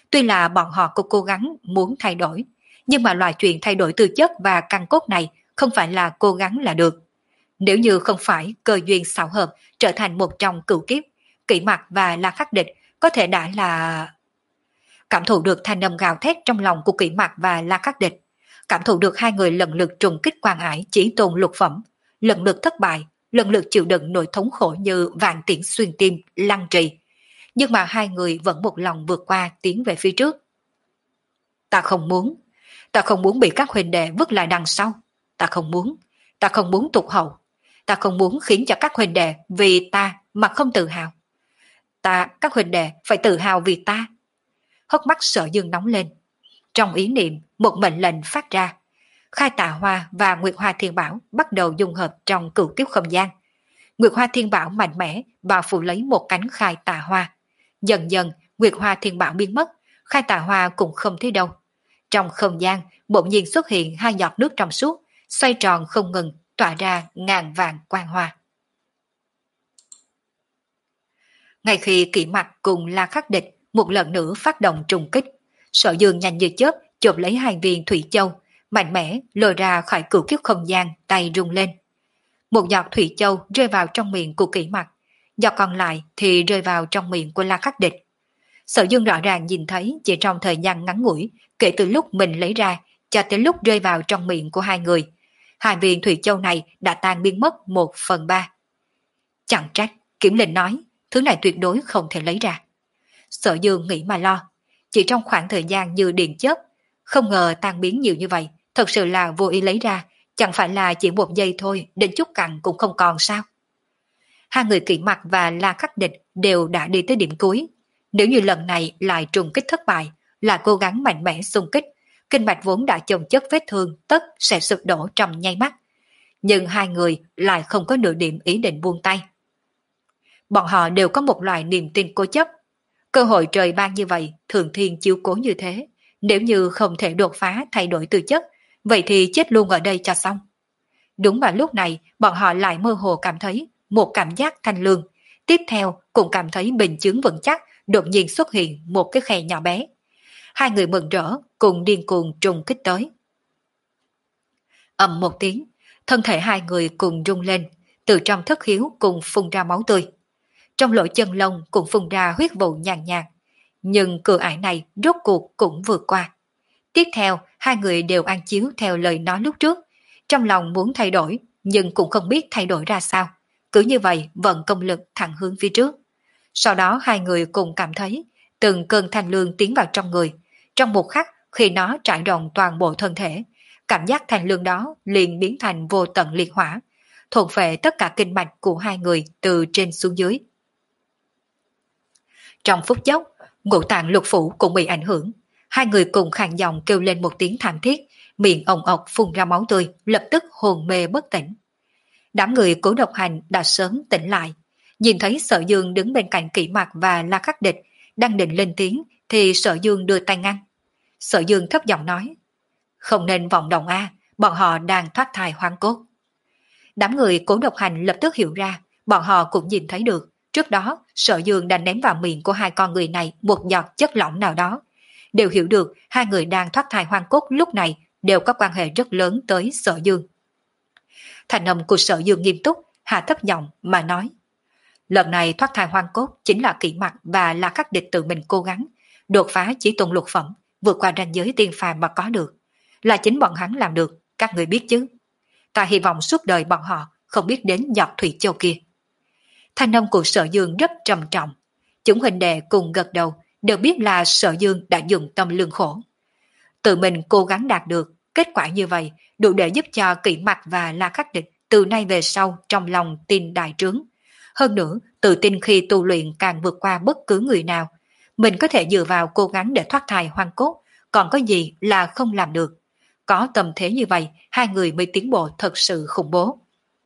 Tuy là bọn họ có cố gắng muốn thay đổi, nhưng mà loại chuyện thay đổi tư chất và căn cốt này không phải là cố gắng là được. Nếu như không phải cơ duyên xảo hợp trở thành một trong cửu kiếp, Kỷ Mặc và La Khắc Địch có thể đã là... Cảm thụ được thanh âm gào thét trong lòng của Kỷ Mặc và La Khắc Địch, cảm thụ được hai người lần lượt trùng kích quan ải chỉ tôn lục phẩm, lần lượt thất bại, lần lượt chịu đựng nỗi thống khổ như vạn tiễn xuyên tim, lăng trì. Nhưng mà hai người vẫn một lòng vượt qua tiến về phía trước. Ta không muốn, ta không muốn bị các huynh đệ vứt lại đằng sau. Ta không muốn, ta không muốn tụt hậu. Ta không muốn khiến cho các huynh đệ vì ta mà không tự hào. Ta, các huynh đệ phải tự hào vì ta. Hốc mắt Sở Dương nóng lên. Trong ý niệm, một mệnh lệnh phát ra. Khai Tà Hoa và Nguyệt Hoa Thiên Bảo bắt đầu dung hợp trong cửu kiếp không gian. Nguyệt Hoa Thiên Bảo mạnh mẽ bao phủ lấy một cánh Khai Tà Hoa. Dần dần, Nguyệt Hoa Thiên Bảo biến mất, Khai Tà Hoa cũng không thấy đâu. Trong không gian, bỗng nhiên xuất hiện hai giọt nước trong suốt, xoay tròn không ngừng, tỏa ra ngàn vàng quang hoa. Ngay khi Kỷ Mặc cùng La Khắc Địch một lần nữa phát động trùng kích, Sở Dương nhanh như chớp chộp lấy hai viên thủy châu, mạnh mẽ lôi ra khỏi cửu kiếp không gian, tay rung lên. Một giọt thủy châu rơi vào trong miệng của Kỷ Mặc, giọt còn lại thì rơi vào trong miệng của La Khắc Địch. Sở Dương rõ ràng nhìn thấy chỉ trong thời gian ngắn ngủi, kể từ lúc mình lấy ra cho tới lúc rơi vào trong miệng của hai người, hai viên thủy châu này đã tan biến mất một phần ba. Chẳng trách, Kiểm Linh nói, thứ này tuyệt đối không thể lấy ra. Sở Dương nghĩ mà lo, chỉ trong khoảng thời gian như điện chớp, không ngờ tan biến nhiều như vậy, thật sự là vô ý lấy ra, chẳng phải là chỉ một giây thôi, đến chút cặn cũng không còn sao. Hai người Kỷ Mặc và La Khắc Địch đều đã đi tới điểm cuối. Nếu như lần này lại trùng kích thất bại, là cố gắng mạnh mẽ xung kích, kinh mạch vốn đã chồng chất vết thương tất sẽ sụp đổ trong nháy mắt. Nhưng hai người lại không có nửa điểm ý định buông tay. Bọn họ đều có một loại niềm tin cố chấp. Cơ hội trời ban như vậy, thường thiên chiếu cố như thế. Nếu như không thể đột phá thay đổi tư chất, vậy thì chết luôn ở đây cho xong. Đúng vào lúc này, bọn họ lại mơ hồ cảm thấy một cảm giác thanh lương. Tiếp theo cũng cảm thấy bình chướng vững chắc, đột nhiên xuất hiện một cái khe nhỏ bé. Hai người mừng rỡ, cùng điên cuồng trùng kích tới. Ầm một tiếng, thân thể hai người cùng rung lên, từ trong thất khiếu cùng phun ra máu tươi. Trong lỗ chân lông cũng phun ra huyết vụ nhàn nhạt. Nhưng cửa ải này rốt cuộc cũng vượt qua. Tiếp theo, hai người đều ăn chiếu theo lời nói lúc trước. Trong lòng muốn thay đổi, nhưng cũng không biết thay đổi ra sao. Cứ như vậy vận công lực thẳng hướng phía trước. Sau đó hai người cùng cảm thấy từng cơn thanh lương tiến vào trong người. Trong một khắc khi nó trải rộng toàn bộ thân thể, cảm giác thanh lương đó liền biến thành vô tận liệt hỏa, thôn phệ tất cả kinh mạch của hai người từ trên xuống dưới. Trong phút chốc, ngũ tạng lục phủ cũng bị ảnh hưởng. Hai người cùng khàn giọng kêu lên một tiếng thảm thiết, miệng ồng ọc phun ra máu tươi, lập tức hồn mê bất tỉnh. Đám người Cố Độc Hành đã sớm tỉnh lại. Nhìn thấy Sở Dương đứng bên cạnh Kỷ Mặc và La Khắc Địch, đang định lên tiếng thì Sở Dương đưa tay ngăn. Sở Dương thấp giọng nói, không nên vọng động a, bọn họ đang thoát thai hoang cốt. Đám người Cố Độc Hành lập tức hiểu ra, bọn họ cũng nhìn thấy được. Trước đó, Sở Dương đã ném vào miệng của hai con người này một giọt chất lỏng nào đó. Đều hiểu được hai người đang thoát thai hoang cốt lúc này đều có quan hệ rất lớn tới Sở Dương. Thành âm của Sở Dương nghiêm túc, hạ thấp giọng mà nói. Lần này thoát thai hoang cốt chính là Kỷ Mặc và La Khắc Địch tự mình cố gắng, đột phá chỉ tuần lục phẩm, vượt qua ranh giới tiên phàm mà có được. Là chính bọn hắn làm được, các người biết chứ. Ta hy vọng suốt đời bọn họ không biết đến giọt thủy châu kia. Thanh âm của Sở Dương rất trầm trọng. Chúng huynh đệ cùng gật đầu, đều biết là Sở Dương đã dùng tâm lương khổ. Tự mình cố gắng đạt được, kết quả như vậy đủ để giúp cho Kỷ Mặc và La Khắc Địch từ nay về sau trong lòng tin đại trướng. Hơn nữa, tự tin khi tu luyện càng vượt qua bất cứ người nào. Mình có thể dựa vào cố gắng để thoát thai hoang cốt, còn có gì là không làm được. Có tâm thế như vậy, hai người mới tiến bộ thật sự khủng bố.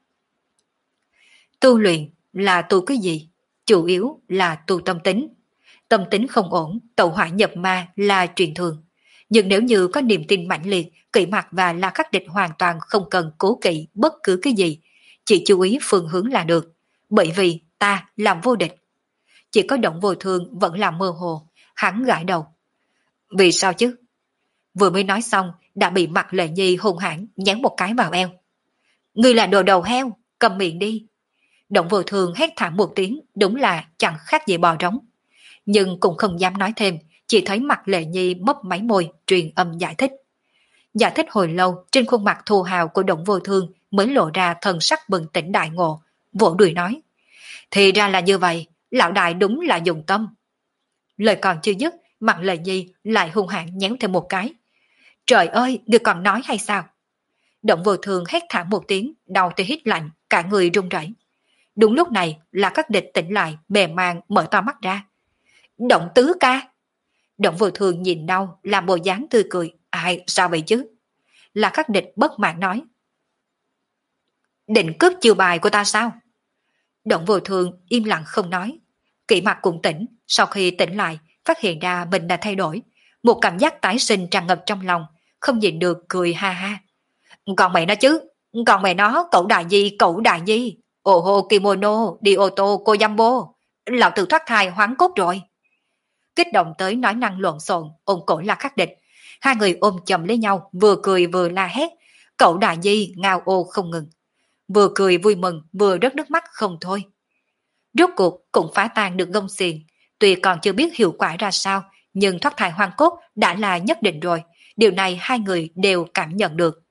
Tu luyện là tu cái gì? Chủ yếu là tu tâm tính. Tâm tính không ổn, tẩu hỏa nhập ma là chuyện thường. Nhưng nếu như có niềm tin mãnh liệt, Kỷ Mặc và La Khắc Địch hoàn toàn không cần cố kỵ bất cứ cái gì, chỉ chú ý phương hướng là được. Bởi vì ta làm vô địch. Chỉ có Động Vô Thương vẫn là mơ hồ, hắn gãi đầu. Vì sao chứ? Vừa mới nói xong, đã bị Mặt Lệ Nhi hung hãn nhắn một cái vào eo. Ngươi là đồ đầu heo, cầm miệng đi. Động Vô Thường hét thảm một tiếng, đúng là chẳng khác gì bò trống. Nhưng cũng không dám nói thêm, chỉ thấy Mặt Lệ Nhi mấp máy môi, truyền âm giải thích. Giải thích hồi lâu, trên khuôn mặt thô hào của Động Vô Thương mới lộ ra thần sắc bừng tỉnh đại ngộ, vỗ đùi nói. Thì ra là như vậy, lão đại đúng là dùng tâm. Lời còn chưa dứt, Mặt Lệ Nhi lại hung hãn nhéo thêm một cái. Trời ơi, ngươi còn nói hay sao? Động Vô Thường hét thảm một tiếng, đầu thì hít lạnh, cả người run rẩy. Đúng lúc này là các địch tỉnh lại, mềm màng mở to mắt ra. Động Tứ ca. Động Vô Thường nhìn đau, làm bộ dáng tươi cười. Ai, sao vậy chứ? Là các địch bất mãn nói. Định cướp chiêu bài của ta sao? Động Vô Thường im lặng không nói. Kỷ Mặc cũng tỉnh, sau khi tỉnh lại, phát hiện ra mình đã thay đổi. Một cảm giác tái sinh tràn ngập trong lòng, không nhịn được cười ha ha. Còn mẹ nó chứ, còn mẹ nó cậu đại nhi, cậu đại nhi. Ô hô kimono, đi ô tô cô Jambo. Lão tử thoát thai hoán cốt rồi. Kích động tới nói năng lộn xộn, ôm cổ La Khắc Địch. Hai người ôm chầm lấy nhau, vừa cười vừa la hét. Cậu đại nhi ngao ô không ngừng. Vừa cười vui mừng, vừa rớt nước mắt không thôi. Rốt cuộc cũng phá tan được gông xiềng. Tuy còn chưa biết hiệu quả ra sao, nhưng thoát thai hoang cốt đã là nhất định rồi. Điều này hai người đều cảm nhận được.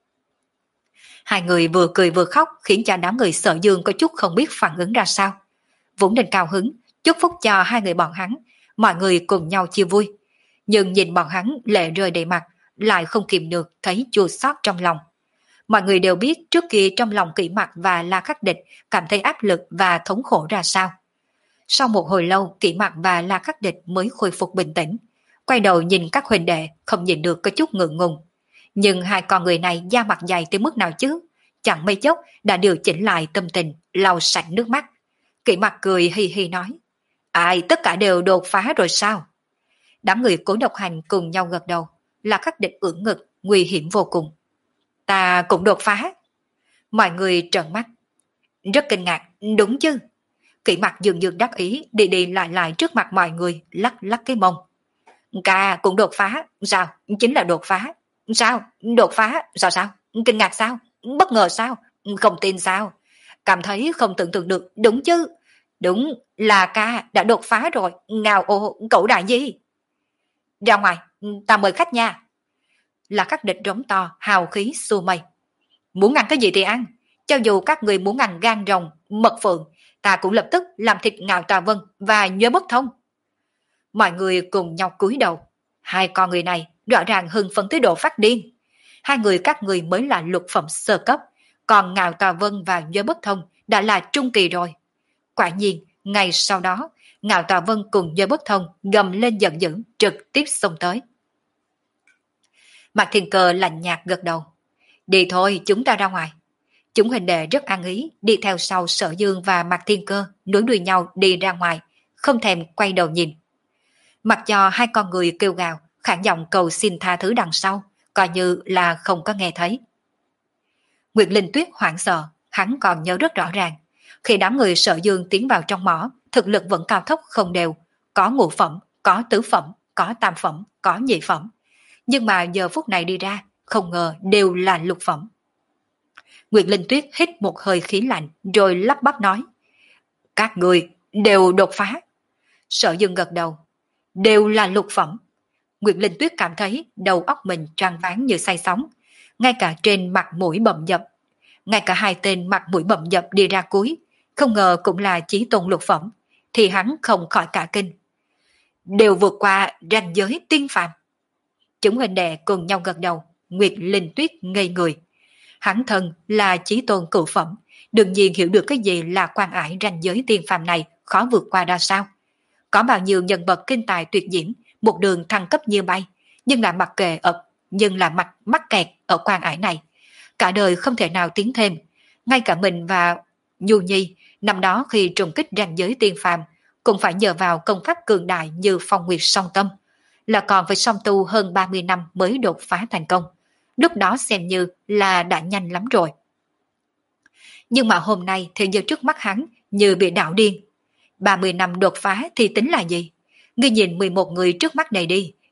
Hai người vừa cười vừa khóc khiến cho đám người Sở Dương có chút không biết phản ứng ra sao. Vốn định cao hứng, chúc phúc cho hai người bọn hắn, mọi người cùng nhau chia vui. Nhưng nhìn bọn hắn lệ rơi đầy mặt, lại không kìm được thấy chua xót trong lòng. Mọi người đều biết trước kia trong lòng Kỷ Mặc và La Khắc Địch cảm thấy áp lực và thống khổ ra sao. Sau một hồi lâu, Kỷ Mặc và La Khắc Địch mới khôi phục bình tĩnh. Quay đầu nhìn các huynh đệ, không nhìn được có chút ngượng ngùng. Nhưng hai con người này da mặt dày tới mức nào chứ? Chẳng mấy chốc đã điều chỉnh lại tâm tình, lau sạch nước mắt. Kỷ Mặc cười hi hi nói. Ai, tất cả đều đột phá rồi sao? Đám người Cố Độc Hành cùng nhau gật đầu. La Khắc Địch ưỡn ngực, nguy hiểm vô cùng. Ta cũng đột phá. Mọi người trợn mắt. Rất kinh ngạc, đúng chứ? Kỷ Mặc dường dường đắc ý, đi đi lại lại trước mặt mọi người, lắc lắc cái mông. Ca cũng đột phá, sao? Chính là đột phá. Sao? Đột phá, sao sao? Kinh ngạc sao? Bất ngờ sao? Không tin sao? Cảm thấy không tưởng tượng được, đúng chứ? Đúng là ca đã đột phá rồi, ngào ô cậu đại nhi. Ra ngoài, ta mời khách nha. Là các địch rống to, hào khí xua mây. Muốn ăn cái gì thì ăn, cho dù các người muốn ăn gan rồng, mật phượng, ta cũng lập tức làm thịt Ngạo Tà Vân và nhớ bất thông. Mọi người cùng nhau cúi đầu. Hai con người này rõ ràng hưng phấn tới độ phát điên. Hai người các người mới là lục phẩm sơ cấp, còn Ngạo Tà Vân và nhớ bất thông đã là trung kỳ rồi. Quả nhiên, ngày sau đó, Ngạo Tà Vân cùng nhớ bất thông gầm lên giận dữ, trực tiếp xông tới. Mạc Thiên Cơ lạnh nhạt gật đầu. Đi thôi, chúng ta ra ngoài. Chúng huynh đệ rất ăn ý, đi theo sau Sở Dương và Mạc Thiên Cơ, nối đuôi nhau đi ra ngoài, không thèm quay đầu nhìn. Mặc cho hai con người kêu gào, khản giọng cầu xin tha thứ đằng sau, coi như là không có nghe thấy. Nguyệt Linh Tuyết hoảng sợ, hắn còn nhớ rất rõ ràng. Khi đám người Sở Dương tiến vào trong mỏ, thực lực vẫn cao thấp không đều, có ngũ phẩm, có tứ phẩm, có tam phẩm, có nhị phẩm. Nhưng mà giờ phút này đi ra, không ngờ đều là lục phẩm. Nguyệt Linh Tuyết hít một hơi khí lạnh rồi lắp bắp nói. Các người đều đột phá. Sở Dương gật đầu. Đều là lục phẩm. Nguyệt Linh Tuyết cảm thấy đầu óc mình tràn váng như say sóng. Ngay cả trên mặt mũi bầm dập. Ngay cả hai tên mặt mũi bầm dập đi ra cuối. Không ngờ cũng là chí tôn lục phẩm. Thì hắn không khỏi cả kinh. Đều vượt qua ranh giới tiên phàm. Chúng huynh đệ cùng nhau gật đầu. Nguyệt Linh Tuyết ngây người. Hắn thân là chí tôn cửu phẩm, đương nhiên hiểu được cái gì là quan ải ranh giới tiên phàm này khó vượt qua ra sao. Có bao nhiêu nhân vật kinh tài tuyệt diễm, một đường thăng cấp như bay, nhưng là mặc kệ ở nhưng là mặt mắc kẹt ở quan ải này, cả đời không thể nào tiến thêm. Ngay cả mình và Nhu Nhi năm đó khi trùng kích ranh giới tiên phàm, cũng phải nhờ vào công pháp cường đại như Phong Nguyệt Song Tâm, là còn phải song tu hơn ba mươi năm mới đột phá thành công. Lúc đó xem như là đã nhanh lắm rồi. Nhưng mà hôm nay thì như trước mắt hắn như bị đảo điên. ba mươi năm đột phá thì tính là gì? Ngươi nhìn mười một người trước mắt này đi,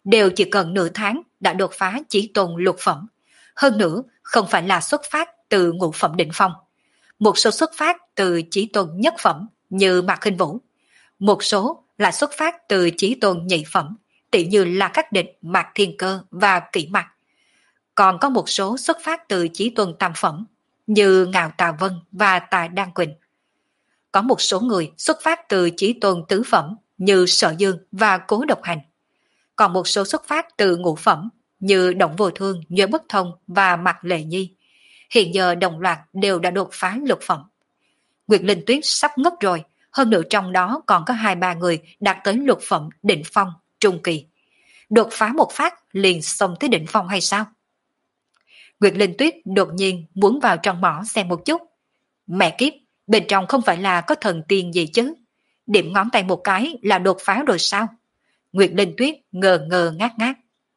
đều chỉ cần nửa tháng đã đột phá chí tôn lục phẩm. Hơn nữa, không phải là xuất phát từ ngũ phẩm đỉnh phong. Một số xuất phát từ chí tôn nhất phẩm như Mạc Khinh Vũ. Một số là xuất phát từ chí tôn nhị phẩm, tỷ như là các địch Mạc Thiên Cơ và Kỷ Mặc. Còn có một số xuất phát từ chí tôn tam phẩm, như Ngạo Tà Vân và Tà Đan Quỳnh. Có một số người xuất phát từ chí tôn tứ phẩm, như Sở Dương và Cố Độc Hành. Còn một số xuất phát từ ngũ phẩm, như Động Vô Thương, Nhuế Bất Thông và Mạc Lệ Nhi. Hiện giờ đồng loạt đều đã đột phá lục phẩm. Nguyệt Linh Tuyết sắp ngất rồi, hơn nữa trong đó còn có hai ba người đạt tới lục phẩm đỉnh phong, trung kỳ. Đột phá một phát liền xông tới đỉnh phong hay sao? Nguyệt Linh Tuyết đột nhiên muốn vào trong mỏ xem một chút. Mẹ kiếp, bên trong không phải là có thần tiên gì chứ? Điểm ngón tay một cái là đột phá rồi sao? Nguyệt Linh Tuyết ngờ ngờ ngát ngát.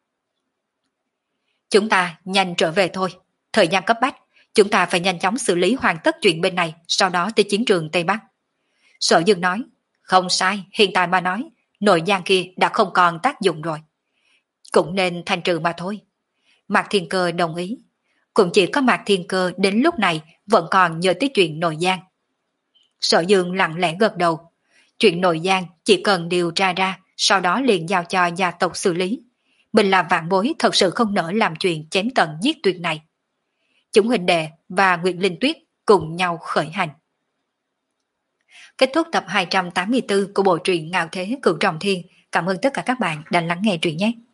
Chúng ta nhanh trở về thôi. Thời gian cấp bách, chúng ta phải nhanh chóng xử lý hoàn tất chuyện bên này, sau đó tới chiến trường Tây Bắc. Sở Dương nói, không sai, hiện tại mà nói, nội giang kia đã không còn tác dụng rồi. Cũng nên thanh trừ mà thôi. Mạc Thiên Cơ đồng ý. Cũng chỉ có Mạc Thiên Cơ đến lúc này vẫn còn nhớ tới chuyện nội giang. Sở Dương lặng lẽ gật đầu. Chuyện nội giang chỉ cần điều tra ra, sau đó liền giao cho gia tộc xử lý. Mình là vạn bối thật sự không nỡ làm chuyện chém tận giết tuyệt này. Chúng huynh đệ và Nguyệt Linh Tuyết cùng nhau khởi hành. Kết thúc tập hai trăm tám mươi tư của bộ truyện Ngạo Thế Cửu Trọng Thiên. Cảm ơn tất cả các bạn đã lắng nghe truyện nhé.